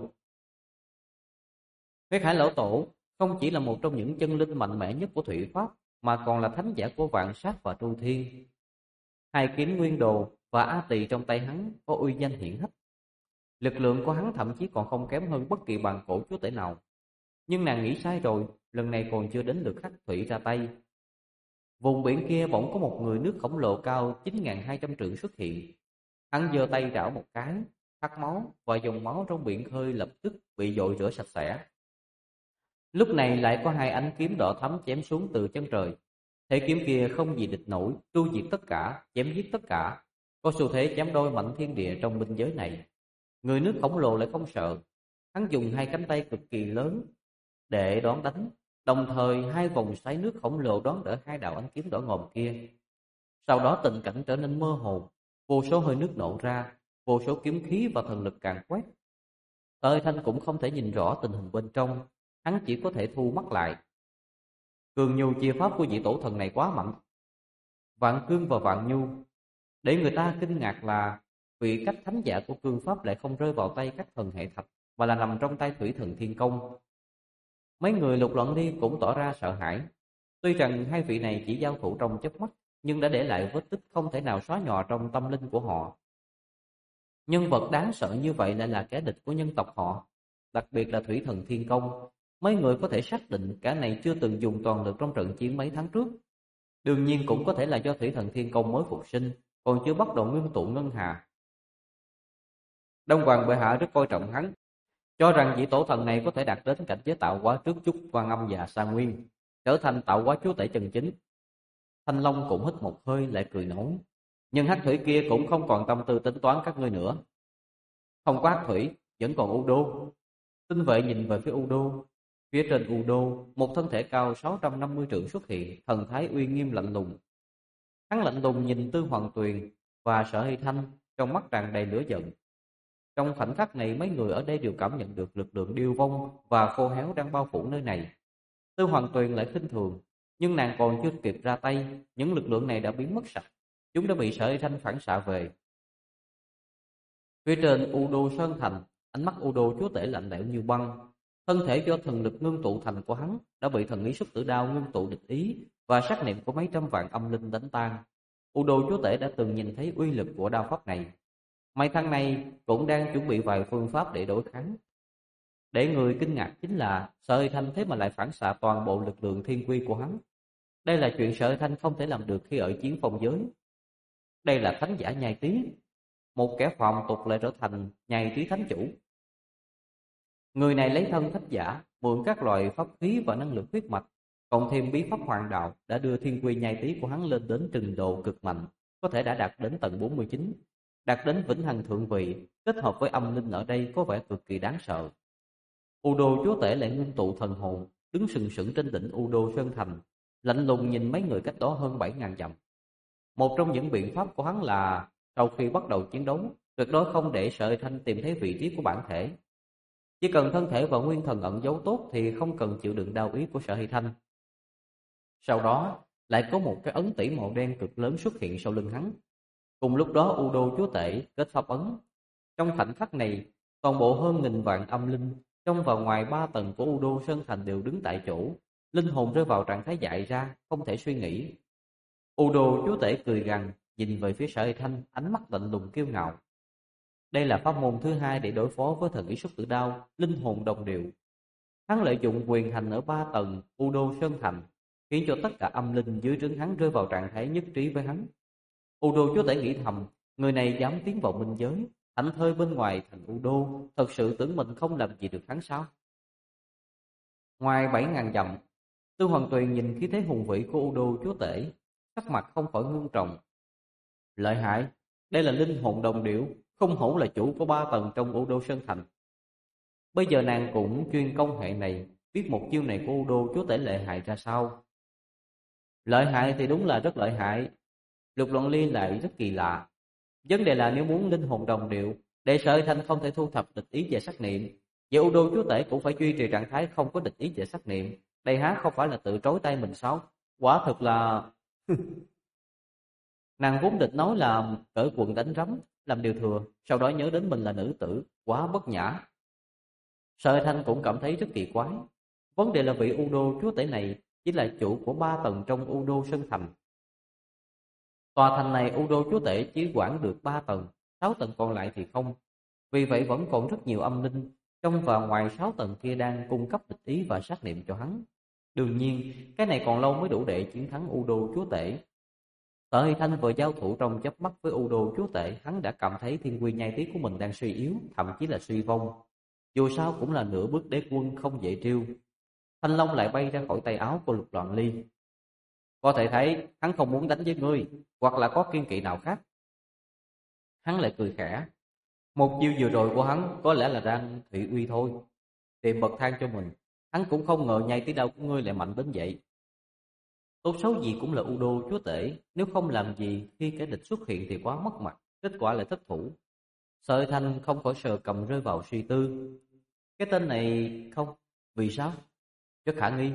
Huyết Hải Lão Tổ không chỉ là một trong những chân linh mạnh mẽ nhất của thủy pháp, mà còn là thánh giả của vạn sát và tru thiên. Hai kiếm nguyên đồ và á tỳ trong tay hắn có uy danh hiển hách. Lực lượng của hắn thậm chí còn không kém hơn bất kỳ bàn cổ chúa tể nào. Nhưng nàng nghĩ sai rồi, lần này còn chưa đến lượt Hắc Thủy ra tay. Vùng biển kia bỗng có một người nước khổng lồ cao 9.200 trượng xuất hiện. Hắn giơ tay rảo một cái, hắt máu và dòng máu trong biển khơi lập tức bị dội rửa sạch sẽ. Lúc này lại có hai ánh kiếm đỏ thắm chém xuống từ chân trời. Thế kiếm kia không gì địch nổi, tru diệt tất cả, chém giết tất cả, có xu thế chém đôi mảnh thiên địa trong binh giới này. Người nước khổng lồ lại không sợ, hắn dùng hai cánh tay cực kỳ lớn để đón đánh, đồng thời hai vòng xoáy nước khổng lồ đón đỡ hai đạo ánh kiếm đỏ ngòm kia. Sau đó tình cảnh trở nên mơ hồ, vô số hơi nước nổ ra, vô số kiếm khí và thần lực càn quét. Thời Thanh cũng không thể nhìn rõ tình hình bên trong, hắn chỉ có thể thu mắt lại. Cường nhu chia pháp của vị tổ thần này quá mạnh. Vạn cương và vạn nhu, để người ta kinh ngạc là vị cách thánh giả của cương pháp lại không rơi vào tay các thần hệ thạch, mà là nằm trong tay thủy thần thiên công. Mấy người Lục Loạn Ly cũng tỏ ra sợ hãi. Tuy rằng hai vị này chỉ giao thủ trong chớp mắt, nhưng đã để lại vết tích không thể nào xóa nhòa trong tâm linh của họ. Nhân vật đáng sợ như vậy lại là kẻ địch của nhân tộc họ, đặc biệt là thủy thần thiên công. Mấy người có thể xác định kẻ này chưa từng dùng toàn lực trong trận chiến mấy tháng trước. Đương nhiên cũng có thể là do thủy thần thiên công mới phục sinh, còn chưa bắt đầu ngưng tụ ngân hà. Đông Hoàng bệ hạ rất coi trọng hắn, cho rằng vị tổ thần này có thể đạt đến cảnh giới tạo hóa trước chút Quan Âm và Sa Nguyên, trở thành tạo hóa chúa tể chân chính. Thanh Long cũng hít một hơi lại cười nói, nhưng hắc thủy kia cũng không còn tâm tư tính toán các ngươi nữa. Không có hắc thủy, vẫn còn U Đô. Tinh vệ nhìn về phía U Đô. Phía trên U Đô, một thân thể cao 650 trượng xuất hiện, thần thái uy nghiêm lạnh lùng. Hắn lạnh lùng nhìn Tư Hoàng Tuyền và Sở Hy Thanh, trong mắt tràn đầy lửa giận. Trong khoảnh khắc này, mấy người ở đây đều cảm nhận được lực lượng điêu vong và khô héo đang bao phủ nơi này. Tư Hoàng Tuyền lại khinh thường, nhưng nàng còn chưa kịp ra tay, những lực lượng này đã biến mất sạch. Chúng đã bị Sở Hy Thanh phản xạ về. Phía trên U Đô Sơn Thành, ánh mắt U Đô chúa tể lạnh lẽo như băng. Thân thể do thần lực ngưng tụ thành của hắn đã bị thần ý xuất tử đao ngưng tụ địch ý và sát niệm của mấy trăm vạn âm linh đánh tan. U Đô chúa tể đã từng nhìn thấy uy lực của đao pháp này. Mấy tháng này cũng đang chuẩn bị vài phương pháp để đối kháng. Để người kinh ngạc chính là Sở Hy Thanh thế mà lại phản xạ toàn bộ lực lượng thiên quy của hắn. Đây là chuyện Sở Hy Thanh không thể làm được khi ở chiến phong giới. Đây là thánh giả nhai tí, một kẻ phàm tục lại trở thành nhai tí thánh chủ. Người này lấy thân thánh giả, mượn các loại pháp khí và năng lượng huyết mạch, cộng thêm bí pháp hoàng đạo đã đưa thiên quy nhai tí của hắn lên đến trình độ cực mạnh, có thể đã đạt đến tầng 49, đạt đến vĩnh hằng thượng vị, kết hợp với âm linh ở đây có vẻ cực kỳ đáng sợ. U Đô chúa tể lại ngưng tụ thần hồn, đứng sừng sững trên đỉnh U Đô Sơn Thành, lạnh lùng nhìn mấy người cách đó hơn 7.000 dặm. Một trong những biện pháp của hắn là sau khi bắt đầu chiến đấu, tuyệt đối không để Sở Hy Thanh tìm thấy vị trí của bản thể. Chỉ cần thân thể và nguyên thần ẩn giấu tốt thì không cần chịu đựng đao ý của Sở Hy Thanh. Sau đó, lại có một cái ấn tỷ màu đen cực lớn xuất hiện sau lưng hắn. Cùng lúc đó U Đô chúa tể kết pháp ấn. Trong khoảnh khắc này, toàn bộ hơn nghìn vạn âm linh trong và ngoài 3 tầng của U Đô Sơn Thành đều đứng tại chỗ, linh hồn rơi vào trạng thái dại ra, không thể suy nghĩ. U Đô chúa tể cười gằn, nhìn về phía Sở Hy Thanh, ánh mắt lạnh lùng kiêu ngạo. Đây là pháp môn thứ hai để đối phó với thần ý xuất tử đao, linh hồn đồng điệu. Hắn lợi dụng quyền hành ở 3 tầng U Đô Sơn Thành, khiến cho tất cả âm linh dưới trướng hắn rơi vào trạng thái nhất trí với hắn. U Đô chúa tể nghĩ thầm, người này dám tiến vào minh giới, thảnh thơi bên ngoài thành U Đô, thật sự tưởng mình không làm gì được hắn sao? Ngoài 7.000 dặm, Tư Hoàng Tuyền nhìn khí thế hùng vĩ của U Đô chúa tể, sắc mặt không khỏi ngưng trọng. Lợi hại, đây là linh hồn đồng điệu, không hổ là chủ của 3 tầng trong U Đô Sơn Thành. Bây giờ nàng cũng chuyên công hệ này, biết một chiêu này của U Đô chúa tể lợi hại ra sao. Lợi hại thì đúng là rất lợi hại. Lục Loạn Ly lại rất kỳ lạ. Vấn đề là nếu muốn linh hồn đồng điệu, để Sở Hy Thanh không thể thu thập địch ý về sát niệm, vậy U Đô chúa tể cũng phải duy trì trạng thái không có địch ý về sát niệm. Đây há không phải là tự trối tay mình sao? Quả thực là... Nàng vốn định nói là cởi quần đánh rắm, làm điều thừa, sau đó nhớ đến mình là nữ tử, quá bất nhã. Sở Hy Thanh cũng cảm thấy rất kỳ quái. Vấn đề là vị U Đô chúa tể này chỉ là chủ của 3 tầng trong U Đô Sơn Thành. Tòa thành này U Đô chúa tể chỉ quản được 3 tầng, 6 tầng còn lại thì không. Vì vậy vẫn còn rất nhiều âm linh trong và ngoài 6 tầng kia đang cung cấp địch ý và sát niệm cho hắn. Đương nhiên, cái này còn lâu mới đủ để chiến thắng U Đô chúa tể. Sở Hy Thanh vừa giao thủ trong chớp mắt với U Đô chúa tể, hắn đã cảm thấy thiên quy nhai tí của mình đang suy yếu, thậm chí là suy vong. Dù sao cũng là nửa bước đế quân không dễ trêu. Thanh long lại bay ra khỏi tay áo của Lục Loạn Ly. Có thể thấy hắn không muốn đánh với ngươi, hoặc là có kiên kỵ nào khác. Hắn lại cười khẽ. Một chiêu vừa rồi của hắn có lẽ là đang thị uy thôi, tìm bậc thang cho mình. Hắn cũng không ngờ nhai tí đao của ngươi lại mạnh đến vậy. Tốt xấu gì cũng là U Đô chúa tể, nếu không làm gì khi kẻ địch xuất hiện thì quá mất mặt, kết quả lại thất thủ. Sợi Thanh không khỏi sờ cầm rơi vào suy tư. Cái tên này không, vì sao? Rất khả nghi.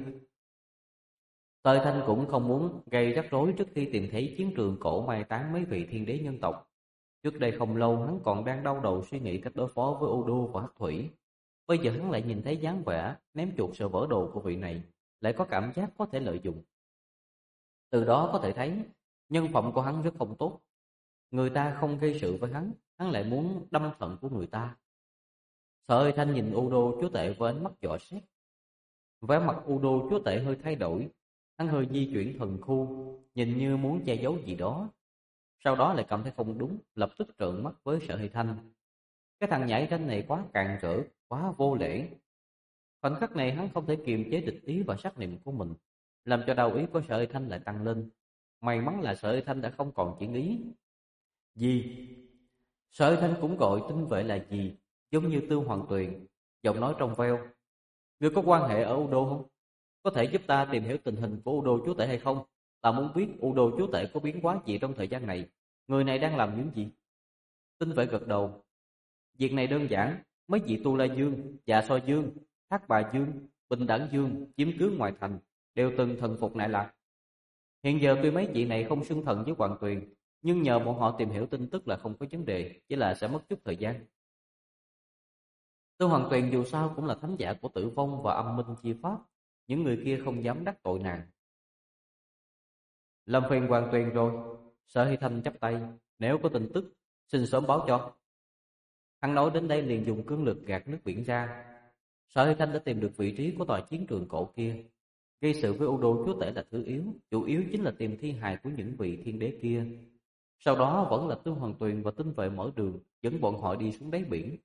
Sợi Thanh cũng không muốn gây rắc rối trước khi tìm thấy chiến trường cổ mai táng mấy vị thiên đế nhân tộc. Trước đây không lâu hắn còn đang đau đầu suy nghĩ cách đối phó với U Đô và Hắc Thủy. Bây giờ hắn lại nhìn thấy dáng vẻ ném chuột sợ vỡ đồ của vị này, lại có cảm giác có thể lợi dụng. Từ đó có thể thấy nhân phẩm của hắn rất không tốt. Người ta không gây sự với hắn lại muốn đâm thận của người ta. Sở Thanh nhìn U Đô chúa tể với ánh mắt dò xét. Vẻ mặt U Đô chúa tể hơi thay đổi, hắn hơi di chuyển thần khu, nhìn như muốn che giấu gì đó. Sau đó lại cảm thấy không đúng, lập tức trợn mắt với Sở Thanh. Cái thằng nhãi ranh này quá càn rỡ, quá vô lễ. Khoảnh khắc này hắn không thể kiềm chế địch ý và sát niệm của mình, làm cho đau ý của Sở Thanh lại tăng lên. May mắn là Sở Thanh đã không còn chuyển ý. Gì? Sở Thanh cũng gọi tinh vệ là gì, giống như Tư Hoàng Tuyền, giọng nói trong veo. Ngươi có quan hệ ở U Đô không? Có thể giúp ta tìm hiểu tình hình của U Đô chúa tể hay không? Ta muốn biết U Đô chúa tể có biến hóa gì trong thời gian này. Người này đang làm những gì? Tinh vệ gật đầu. Việc này đơn giản, mấy vị Tu La Dương, Dạ So Dương, Thác Bà Dương, Bình Đẳng Dương chiếm cứ ngoài thành đều từng thần phục Nại Lạc. Hiện giờ tuy mấy vị này không xưng thần với Hoàng Tuyền, nhưng nhờ bọn họ tìm hiểu tin tức là không có vấn đề, chỉ là sẽ mất chút thời gian. Tư Hoàng Tuyền dù sao cũng là thánh giả của Tử Vong và Âm Minh chi pháp, những người kia không dám đắc tội nàng. Lâm phiền Hoàng Tuyền rồi. Sở Hy Thanh chắp tay, nếu có tin tức xin sớm báo cho. Hắn nói đến đây liền dùng cương lực gạt nước biển ra. Sở Hy Thanh đã tìm được vị trí của tòa chiến trường cổ kia. Gây sự với U Đô chúa tể là thứ yếu, chủ yếu chính là tìm thi hài của những vị thiên đế kia. Sau đó vẫn là Tư Hoàng Tuyền và tinh vệ mở đường, dẫn bọn họ đi xuống đáy biển.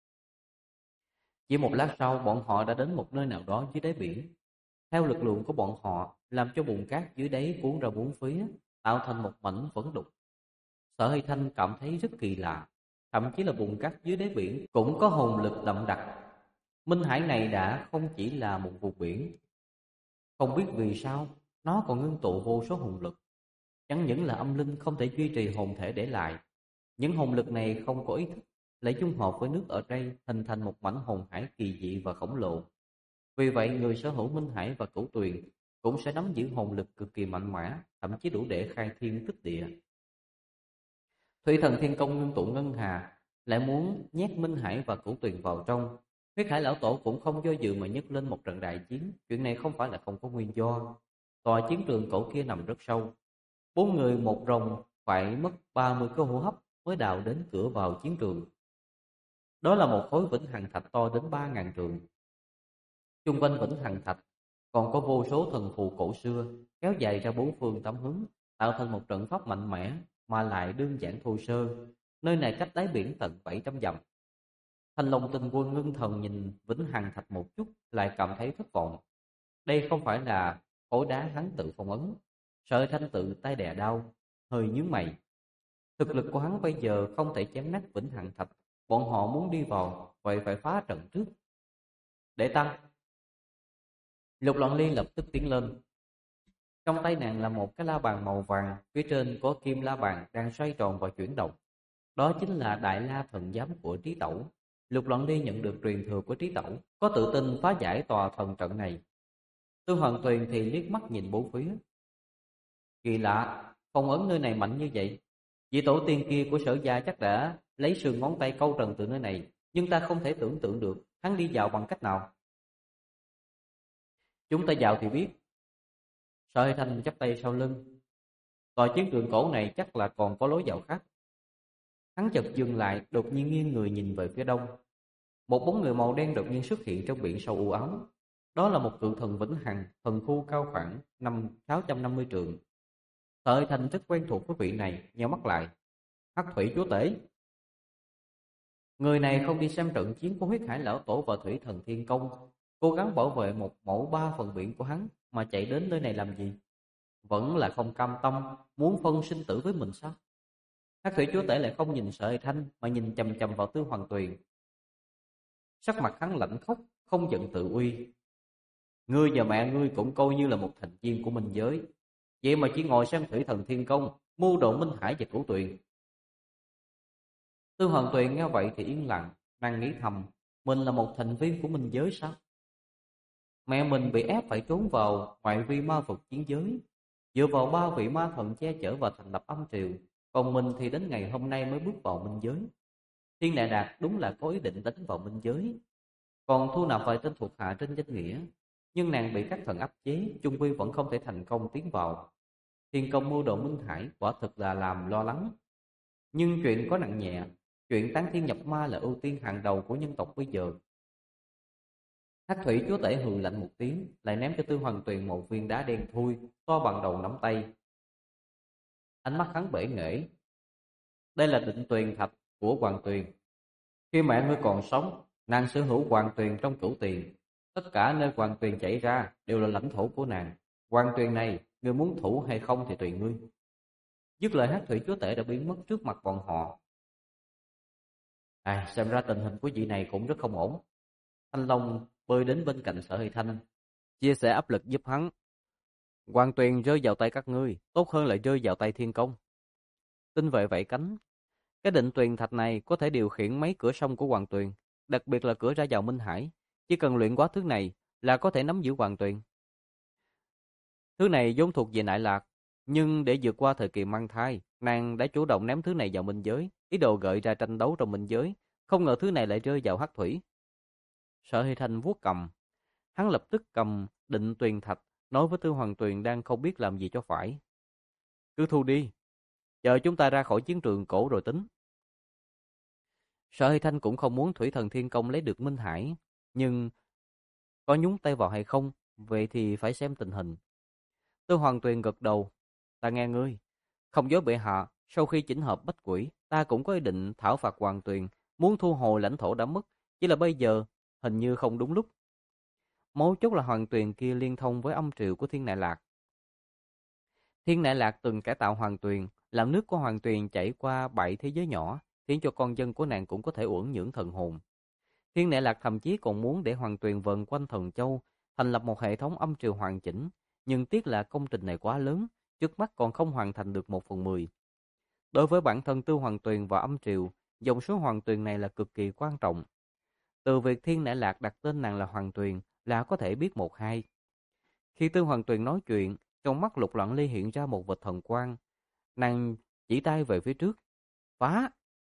Chỉ một lát sau, bọn họ đã đến một nơi nào đó dưới đáy biển. Theo lực lượng của bọn họ, làm cho bùn cát dưới đáy cuốn ra bốn phía, tạo thành một mảnh vẩn đục. Sở Hy Thanh cảm thấy rất kỳ lạ, thậm chí là bùn cát dưới đáy biển cũng có hồn lực đậm đặc. Minh hải này đã không chỉ là một vùng biển. Không biết vì sao, nó còn ngưng tụ vô số hồn lực. Chẳng những là âm linh không thể duy trì hồn thể để lại, những hồn lực này không có ý thức, lại dung hợp với nước ở đây hình thành một mảnh hồn hải kỳ dị và khổng lồ. Vì vậy người sở hữu Minh Hải và Cửu Tuyền cũng sẽ nắm giữ hồn lực cực kỳ mạnh mẽ, thậm chí đủ để khai thiên tích địa. Thủy Thần Thiên Công ngưng tụ ngân hà, lại muốn nhét Minh Hải và Cửu Tuyền vào trong. Huyết Hải lão tổ cũng không do dự mà nhấc lên một trận đại chiến. Chuyện này không phải là không có nguyên do. Tòa chiến trường cổ kia nằm rất sâu, 4 người một rồng phải mất 30 cái hô hấp mới đào đến cửa vào chiến trường. Đó là một khối vĩnh hằng thạch to đến 3.000 trượng. Chung quanh vĩnh hằng thạch còn có vô số thần phù cổ xưa kéo dài ra bốn phương tám hướng, tạo thành một trận pháp mạnh mẽ mà lại đơn giản thô sơ. Nơi này cách đáy biển tận 700 dặm. Thanh Long Tinh Quân ngưng thần nhìn vĩnh hằng thạch một chút, lại cảm thấy thất vọng. Đây không phải là khối đá hắn tự phong ấn. Sở Thanh tự tay đè đau, hơi nhướng mày. Thực lực của hắn bây giờ không thể chém nát vĩnh hằng thạch, bọn họ muốn đi vào, vậy phải phá trận trước. Để tăng. Lục Loạn Ly lập tức tiến lên. Trong tay nàng là một cái la bàn màu vàng, phía trên có kim la bàn đang xoay tròn và chuyển động. Đó chính là Đại La Thần Giám của Trí Tẩu. Lục Loạn Ly nhận được truyền thừa của Trí Tẩu, có tự tin phá giải tòa thần trận này. Tư Hoàng Tuyền thì liếc mắt nhìn bốn phía. Kỳ lạ, phong ấn nơi này mạnh như vậy. Vị tổ tiên kia của Sở gia chắc đã lấy sườn ngón tay câu trần từ nơi này, nhưng ta không thể tưởng tượng được hắn đi vào bằng cách nào. Chúng ta vào thì biết. Sở Hy Thanh chắp tay sau lưng. Tòa chiến trường cổ này chắc là còn có lối vào khác. Hắn chợt dừng lại, đột nhiên nghiêng người nhìn về phía đông. Một bóng người màu đen đột nhiên xuất hiện trong biển sâu u ám. Đó là một cự thần vĩnh hằng, thần khu cao khoảng 650 trượng. Sở Hy Thanh rất quen thuộc với vị này, nheo mắt lại. Hắc thủy chúa tể. Người này không đi xem trận chiến của huyết hải lão tổ và thủy thần thiên công, cố gắng bảo vệ một mẫu 3 phần biển của hắn mà chạy đến nơi này làm gì? Vẫn là không cam tâm, muốn phân sinh tử với mình sao? Hắc thủy chúa tể lại không nhìn Sở Hy Thanh mà nhìn chằm chằm vào Tư Hoàng Tuyền. Sắc mặt hắn lạnh khốc, không giận tự uy. Ngươi và mẹ ngươi cũng coi như là một thành viên của minh giới, vậy mà chỉ ngồi xem thủy thần thiên công, mưu đồ Minh Hải và Cửu Tuyền. Tư Hoàng Tuyền nghe vậy thì yên lặng, nàng nghĩ thầm, mình là một thành viên của minh giới sao? Mẹ mình bị ép phải trốn vào ngoại vi ma vực chiến giới, dựa vào 3 vị ma thần che chở và thành lập âm triều, còn mình thì đến ngày hôm nay mới bước vào minh giới. Thiên Đại Đạt đúng là có ý định đánh vào minh giới, còn thu nạp vài tên thuộc hạ trên danh nghĩa, nhưng nàng bị các thần áp chế, chung quy vẫn không thể thành công tiến vào. Thiên công mưu đồ Minh Hải quả thực là làm lo lắng. Nhưng chuyện có nặng nhẹ, chuyện tán thiên nhập ma là ưu tiên hàng đầu của nhân tộc bây giờ. Hắc thủy chúa tể hừ lạnh một tiếng, lại ném cho Tư Hoàng Tuyền một viên đá đen thui, to bằng đầu nắm tay. Ánh mắt hắn bể nghễ. Đây là định tuyền thạch của Hoàng Tuyền. Khi mẹ ngươi còn sống, nàng sở hữu Hoàng Tuyền trong Cửu Tiền. Tất cả nơi Hoàng Tuyền chảy ra đều là lãnh thổ của nàng. Hoàng Tuyền này, ngươi muốn thủ hay không thì tùy ngươi. Dứt lời, Hắc thủy chúa tể đã biến mất trước mặt bọn họ. Xem ra tình hình của vị này cũng rất không ổn. Thanh Long bơi đến bên cạnh Sở Hy Thanh, chia sẻ áp lực giúp hắn. Hoàng Tuyền rơi vào tay các ngươi, tốt hơn lại rơi vào tay Thiên Công. Tinh vệ vẫy cánh. Cái định tuyền thạch này có thể điều khiển mấy cửa sông của Hoàng Tuyền, đặc biệt là cửa ra vào Minh Hải. Chỉ cần luyện quá thứ này là có thể nắm giữ Hoàng Tuyền. Thứ này vốn thuộc về Nại Lạc, nhưng để vượt qua thời kỳ mang thai, nàng đã chủ động ném thứ này vào minh giới, ý đồ gợi ra tranh đấu trong minh giới. Không ngờ thứ này lại rơi vào hắc thủy. Sở Hy Thanh vuốt cầm, hắn lập tức cầm định tuyền thạch, nói với Tư Hoàng Tuyền đang không biết làm gì cho phải. Cứ thu đi, chờ chúng ta ra khỏi chiến trường cổ rồi tính. Sở Hy Thanh cũng không muốn thủy thần thiên công lấy được Minh Hải, nhưng có nhúng tay vào hay không, vậy thì phải xem tình hình. Tư Hoàng Tuyền gật đầu, ta nghe ngươi. Không dối bệ hạ, sau khi chỉnh hợp bách quỷ, ta cũng có ý định thảo phạt Hoàng Tuyền, muốn thu hồi lãnh thổ đã mất, chỉ là bây giờ hình như không đúng lúc. Mấu chốt là Hoàng Tuyền kia liên thông với âm triều của Thiên Nại Lạc. Thiên Nại Lạc từng cải tạo Hoàng Tuyền, làm nước của Hoàng Tuyền chảy qua 7 thế giới nhỏ, khiến cho con dân của nàng cũng có thể uẩn nhưỡng thần hồn. Thiên Nại Lạc thậm chí còn muốn để Hoàng Tuyền vần quanh Thần Châu, thành lập một hệ thống âm triều hoàn chỉnh, nhưng tiếc là công trình này quá lớn, trước mắt còn không hoàn thành được 1/10. Đối với bản thân Tư Hoàng Tuyền và âm triều, dòng số Hoàng Tuyền này là cực kỳ quan trọng. Từ việc Thiên Nại Lạc đặt tên nàng là Hoàng Tuyền là có thể biết một hai. Khi Tư Hoàng Tuyền nói chuyện, trong mắt Lục Loạn Ly hiện ra một vệt thần quang. Nàng chỉ tay về phía trước. Phá!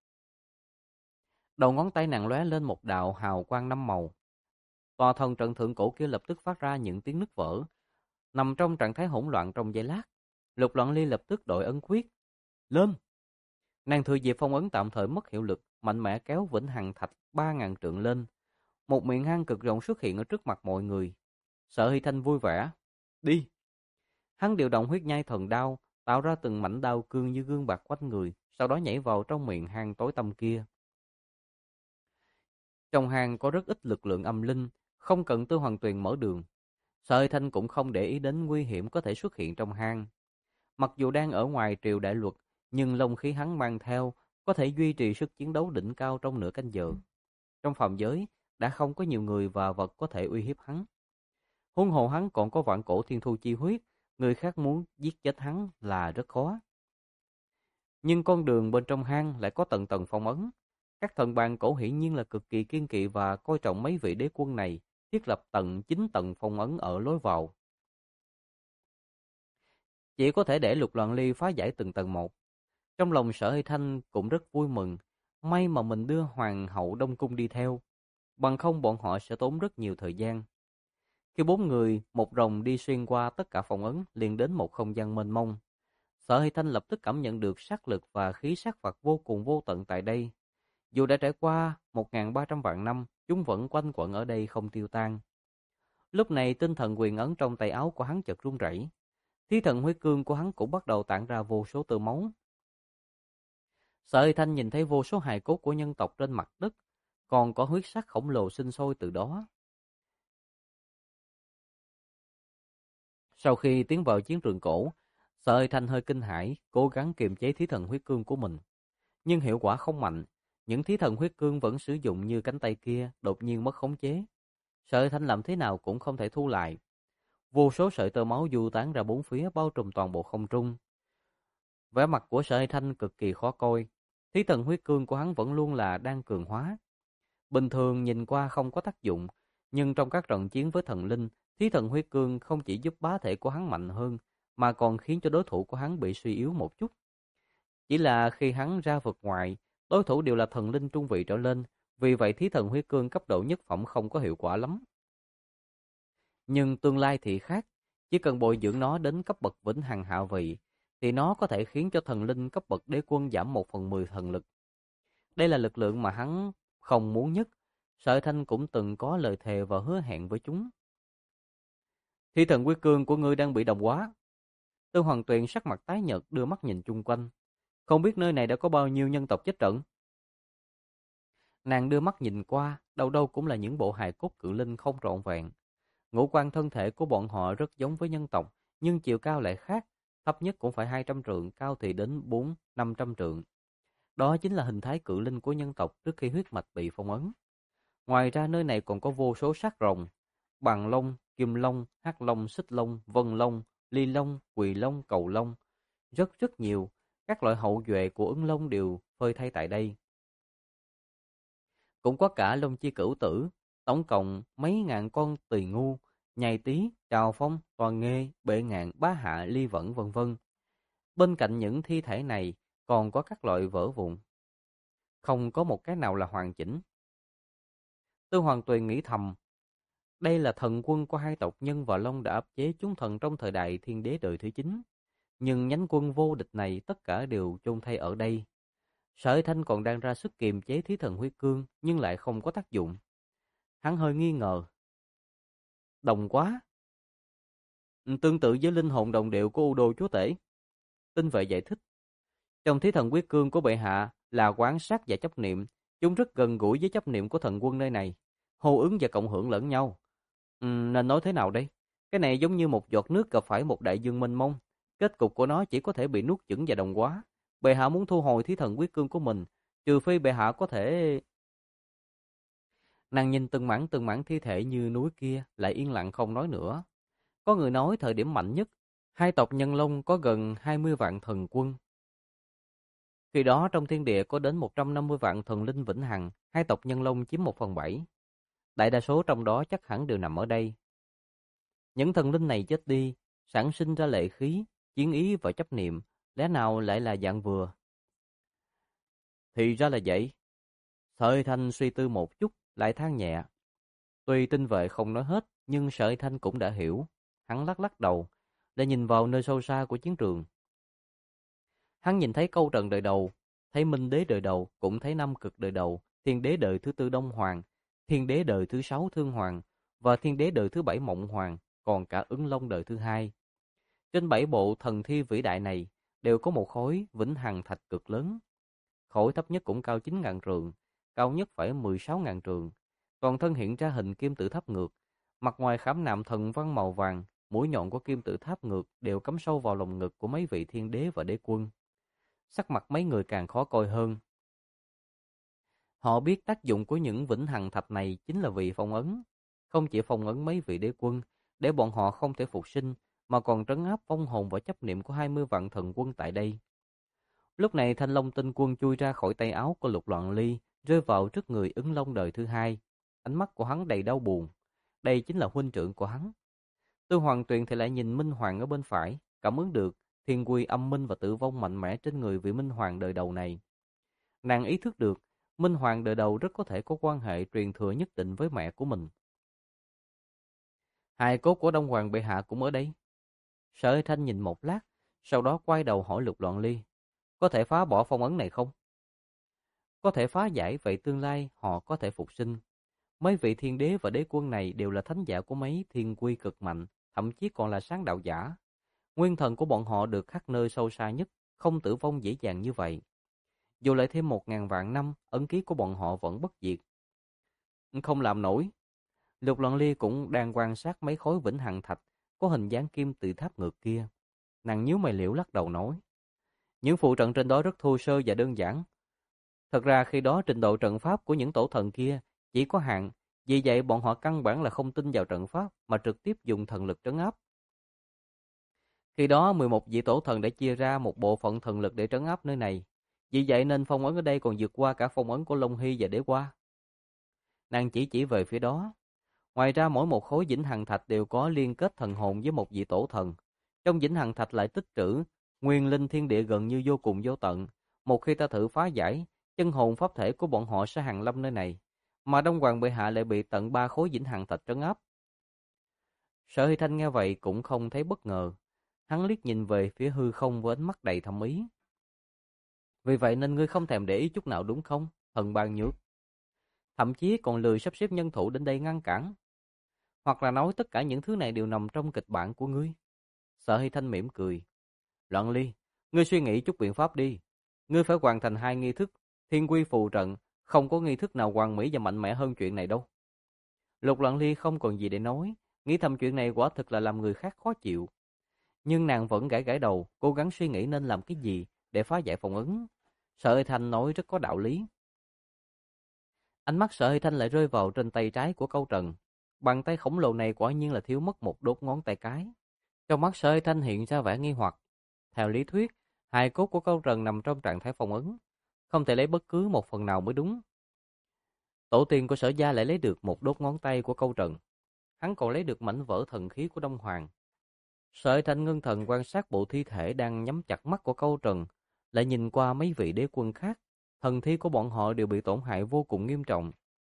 Đầu ngón tay nàng lóe lên một đạo hào quang 5 màu. Tòa thần trận thượng cổ kia lập tức phát ra những tiếng nứt vỡ. Nằm trong trạng thái hỗn loạn trong giây lát, Lục Loạn Ly lập tức đội ấn quyết. Lên! Nàng thừa dịp phong ấn tạm thời mất hiệu lực, mạnh mẽ kéo Vĩnh Hằng Thạch 3000 trượng lên. Một miệng hang cực rộng xuất hiện ở trước mặt mọi người. Sở Hy Thanh vui vẻ. Đi! Hắn điều động huyết nhai thần đao, tạo ra từng mảnh đao cương như gương bạc quanh người, sau đó nhảy vào trong miệng hang tối tăm kia. Trong hang có rất ít lực lượng âm linh, không cần Tư Hoàng Tuyền mở đường. Sở Hy Thanh cũng không để ý đến nguy hiểm có thể xuất hiện trong hang. Mặc dù đang ở ngoài triều đại luật, nhưng long khí hắn mang theo có thể duy trì sức chiến đấu đỉnh cao trong nửa canh giờ. Trong phàm giới đã không có nhiều người và vật có thể uy hiếp hắn. Huống hồ hắn còn có vạn cổ thiên thu chi huyết, người khác muốn giết chết hắn là rất khó. Nhưng con đường bên trong hang lại có tầng tầng phong ấn. Các thần bàn cổ hiển nhiên là cực kỳ kiên kỵ và coi trọng mấy vị đế quân này, thiết lập 9 tầng phong ấn ở lối vào. Chỉ có thể để Lục Loạn Ly phá giải từng tầng một. Trong lòng Sở Hy Thanh cũng rất vui mừng, may mà mình đưa Hoàng hậu Đông Cung đi theo, bằng không bọn họ sẽ tốn rất nhiều thời gian. Khi 4 người một rồng đi xuyên qua tất cả phong ấn, liền đến một không gian mênh mông. Sở Hy Thanh lập tức cảm nhận được sát lực và khí sát phạt vô cùng vô tận tại đây. Dù đã trải qua 1300 vạn năm, chúng vẫn quanh quẩn ở đây không tiêu tan. Lúc này tinh thần quyền ấn trong tay áo của hắn chợt run rẩy. Thí thần huyết cương của hắn cũng bắt đầu tản ra vô số tơ máu. Sở Ly Thanh nhìn thấy vô số hài cốt của nhân tộc trên mặt đất, còn có huyết sắc khổng lồ sinh sôi từ đó. Sau khi tiến vào chiến trường cổ, Sở Ly Thanh hơi kinh hãi, cố gắng kiềm chế thí thần huyết cương của mình. Nhưng hiệu quả không mạnh, những thí thần huyết cương vẫn sử dụng như cánh tay kia, đột nhiên mất khống chế. Sở Ly Thanh làm thế nào cũng không thể thu lại. Vô số sợi tơ máu du tán ra bốn phía, bao trùm toàn bộ không trung. Vẻ mặt của Sở Ly Thanh cực kỳ khó coi. Thí thần huyết cương của hắn vẫn luôn là đang cường hóa. Bình thường nhìn qua không có tác dụng, nhưng trong các trận chiến với thần linh, thí thần huyết cương không chỉ giúp bá thể của hắn mạnh hơn, mà còn khiến cho đối thủ của hắn bị suy yếu một chút. Chỉ là khi hắn ra vực ngoài, đối thủ đều là thần linh trung vị trở lên, vì vậy thí thần huyết cương cấp độ nhất phẩm không có hiệu quả lắm. Nhưng tương lai thì khác, chỉ cần bồi dưỡng nó đến cấp bậc vĩnh hằng hạ vị, thì nó có thể khiến cho thần linh cấp bậc đế quân giảm 1/10 thần lực. Đây là lực lượng mà hắn không muốn nhất. Sở Thanh cũng từng có lời thề và hứa hẹn với chúng. Thi thần quyết cương của ngươi đang bị đồng hóa. Tư Hoàng Tuyền sắc mặt tái nhợt đưa mắt nhìn chung quanh. Không biết nơi này đã có bao nhiêu nhân tộc chết trận. Nàng đưa mắt nhìn qua, đâu đâu cũng là những bộ hài cốt cự linh không trọn vẹn. Ngũ quan thân thể của bọn họ rất giống với nhân tộc, nhưng chiều cao lại khác, thấp nhất cũng phải 200 trượng, cao thì đến 400-500 trượng. Đó chính là hình thái cự linh của nhân tộc trước khi huyết mạch bị phong ấn. Ngoài ra nơi này còn có vô số xác rồng, bằng lông, kim lông, hắc lông, xích lông, vân lông, ly lông, quỳ lông, cầu lông. Rất nhiều, các loại hậu duệ của ưng lông đều phơi thay tại đây. Cũng có cả lông chi cửu tử, tổng cộng mấy ngàn con tỳ ngu, nhai tý, trào phong, toàn nghê, bệ ngạn, bá hạ, ly vẫn vân vân. Bên cạnh những thi thể này còn có các loại vỡ vụn. Không có một cái nào là hoàn chỉnh. Tư Hoàng Tuyền nghĩ thầm, đây là thần quân của hai tộc Nhân và Long đã áp chế chúng thần trong thời đại thiên đế đời thứ 9. Nhưng nhánh quân vô địch này tất cả đều chôn thay ở đây. Sở Thanh còn đang ra sức kiềm chế thí thần huyết cương nhưng lại không có tác dụng. Hắn hơi nghi ngờ. Đồng quá. Tương tự với linh hồn đồng điệu của U Đô Chúa Tể. Tinh vệ giải thích. Trong thí thần huyết cương của bệ hạ là quán sát và chấp niệm. Chúng rất gần gũi với chấp niệm của thần quân nơi này. Hô ứng và cộng hưởng lẫn nhau. Nên nói thế nào đây? Cái này giống như một giọt nước gặp phải một đại dương mênh mông. Kết cục của nó chỉ có thể bị nuốt chửng và đồng hóa. Bệ hạ muốn thu hồi thí thần huyết cương của mình, trừ phi bệ hạ có thể... Nàng nhìn từng mảng thi thể như núi kia, lại yên lặng không nói nữa. Có người nói thời điểm mạnh nhất, hai tộc Nhân Long có gần 20 vạn thần quân. Khi đó trong thiên địa có đến 150 vạn thần linh vĩnh hằng, hai tộc Nhân Long chiếm 1/7. Đại đa số trong đó chắc hẳn đều nằm ở đây. Những thần linh này chết đi, sản sinh ra lệ khí, chiến ý và chấp niệm, lẽ nào lại là dạng vừa? Thì ra là vậy. Sở Thanh suy tư một chút, lại than nhẹ. Tuy tinh vệ không nói hết, nhưng Sở Thanh cũng đã hiểu. Hắn lắc lắc đầu, để nhìn vào nơi sâu xa của chiến trường. Hắn nhìn thấy câu trần đời đầu, thấy Minh đế đời đầu, cũng thấy Nam Cực đời đầu, Thiên đế đời thứ 4 Đông Hoàng, Thiên đế đời thứ 6 Thương Hoàng và Thiên đế đời thứ 7 Mộng Hoàng, còn cả Ứng Long đời thứ 2. Trên 7 bộ thần thi vĩ đại này đều có một khối vĩnh hằng thạch cực lớn. Khối thấp nhất cũng cao 9.000 trượng, cao nhất phải 16.000 trượng. Toàn thân hiện ra hình kim tự tháp ngược, mặt ngoài khảm nạm thần văn màu vàng, mũi nhọn của kim tự tháp ngược đều cắm sâu vào lồng ngực của mấy vị thiên đế và đế quân. Sắc mặt mấy người càng khó coi hơn. Họ biết tác dụng của những vĩnh hằng thạch này chính là vì phong ấn. Không chỉ phong ấn mấy vị đế quân, để bọn họ không thể phục sinh, mà còn trấn áp vong hồn và chấp niệm của 20 vạn thần quân tại đây. Lúc này Thanh Long Tinh Quân chui ra khỏi tay áo của Lục Loạn Ly, rơi vào trước người Ứng Long đời thứ 2. Ánh mắt của hắn đầy đau buồn. Đây chính là huynh trưởng của hắn. Tư Hoàng Tuyền thì lại nhìn Minh Hoàng ở bên phải, cảm ứng được thiên quy âm minh và tử vong mạnh mẽ trên người vị Minh Hoàng đời đầu này. Nàng ý thức được Minh Hoàng đời đầu rất có thể có quan hệ truyền thừa nhất định với mẹ của mình. Hài cốt của Đông Hoàng bệ hạ cũng ở đây. Sở Thanh nhìn một lát, sau đó quay đầu hỏi Lục Loạn Ly, có thể phá bỏ phong ấn này không? Có thể phá giải, vậy tương lai họ có thể phục sinh. Mấy vị thiên đế và đế quân này đều là thánh giả của mấy thiên quy cực mạnh, thậm chí còn là sáng đạo giả. Nguyên thần của bọn họ được khắc nơi sâu xa nhất, không tử vong dễ dàng như vậy. Dù lại thêm 1.000 vạn năm, ấn ký của bọn họ vẫn bất diệt. Không làm nổi. Lục Loan Ly cũng đang quan sát mấy khối vĩnh hằng thạch có hình dáng kim tự tháp ngược kia. Nàng nhíu mày liễu lắc đầu nói. Những phụ trận trên đó rất thô sơ và đơn giản. Thật ra khi đó trình độ trận pháp của những tổ thần kia chỉ có hạn, vì vậy bọn họ căn bản là không tin vào trận pháp mà trực tiếp dùng thần lực trấn áp. Khi đó 11 vị tổ thần đã chia ra một bộ phận thần lực để trấn áp nơi này. Vì vậy nên phong ấn ở đây còn vượt qua cả phong ấn của Long Hy và Đế Hoa. Nàng chỉ về phía đó. Ngoài ra mỗi một khối vĩnh hằng thạch đều có liên kết thần hồn với một vị tổ thần. Trong vĩnh hằng thạch lại tích trữ nguyên linh thiên địa gần như vô cùng vô tận. Một khi ta thử phá giải, chân hồn pháp thể của bọn họ sẽ hàng lâm nơi này, mà Đông Hoàng bệ hạ lại bị tận 3 khối vĩnh hằng thạch trấn áp. Sở Hy Thanh nghe vậy cũng không thấy bất ngờ. Hắn liếc nhìn về phía hư không với ánh mắt đầy thâm ý. Vì vậy nên ngươi không thèm để ý chút nào đúng không, thần Bàn Nhược? Thậm chí còn lười sắp xếp nhân thủ đến đây ngăn cản. Hoặc là nói tất cả những thứ này đều nằm trong kịch bản của ngươi. Sở Hy Thanh mỉm cười. Loạn Ly, ngươi suy nghĩ chút biện pháp đi. Ngươi phải hoàn thành 2 nghi thức, thiên quy phù trận, không có nghi thức nào hoàn mỹ và mạnh mẽ hơn chuyện này đâu. Lục Loạn Ly không còn gì để nói, nghĩ thầm chuyện này quả thực là làm người khác khó chịu. Nhưng nàng vẫn gãi gãi đầu, cố gắng suy nghĩ nên làm cái gì để phá giải phong ấn. Sở Hy Thanh nói rất có đạo lý. Ánh mắt Sở Hy Thanh lại rơi vào trên tay trái của Câu Trần. Bàn tay khổng lồ này quả nhiên là thiếu mất một đốt ngón tay cái. Trong mắt Sở Hy Thanh hiện ra vẻ nghi hoặc. Theo lý thuyết, hài cốt của Câu Trần nằm trong trạng thái phong ấn, không thể lấy bất cứ một phần nào mới đúng. Tổ tiên của Sở gia lại lấy được một đốt ngón tay của Câu Trần. Hắn còn lấy được mảnh vỡ thần khí của Đông Hoàng. Sở Hy Thanh ngưng thần quan sát bộ thi thể đang nhắm chặt mắt của Câu Trần, lại nhìn qua mấy vị đế quân khác, thần thi của bọn họ đều bị tổn hại vô cùng nghiêm trọng.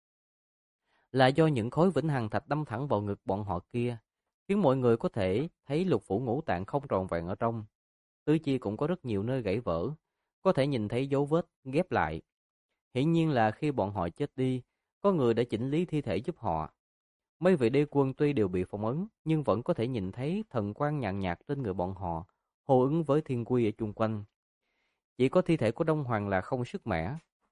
Là do những khối vĩnh hằng thạch đâm thẳng vào ngực bọn họ kia, khiến mọi người có thể thấy lục phủ ngũ tạng không tròn vẹn ở trong. Tứ chi cũng có rất nhiều nơi gãy vỡ, có thể nhìn thấy dấu vết ghép lại. Hiển nhiên là khi bọn họ chết đi, có người đã chỉnh lý thi thể giúp họ. Mấy vị đế quân tuy đều bị phong ấn, nhưng vẫn có thể nhìn thấy thần quang nhàn nhạt trên người bọn họ, hô ứng với thiên quy ở chung quanh. Chỉ có thi thể của Đông Hoàng là không sức mẻ.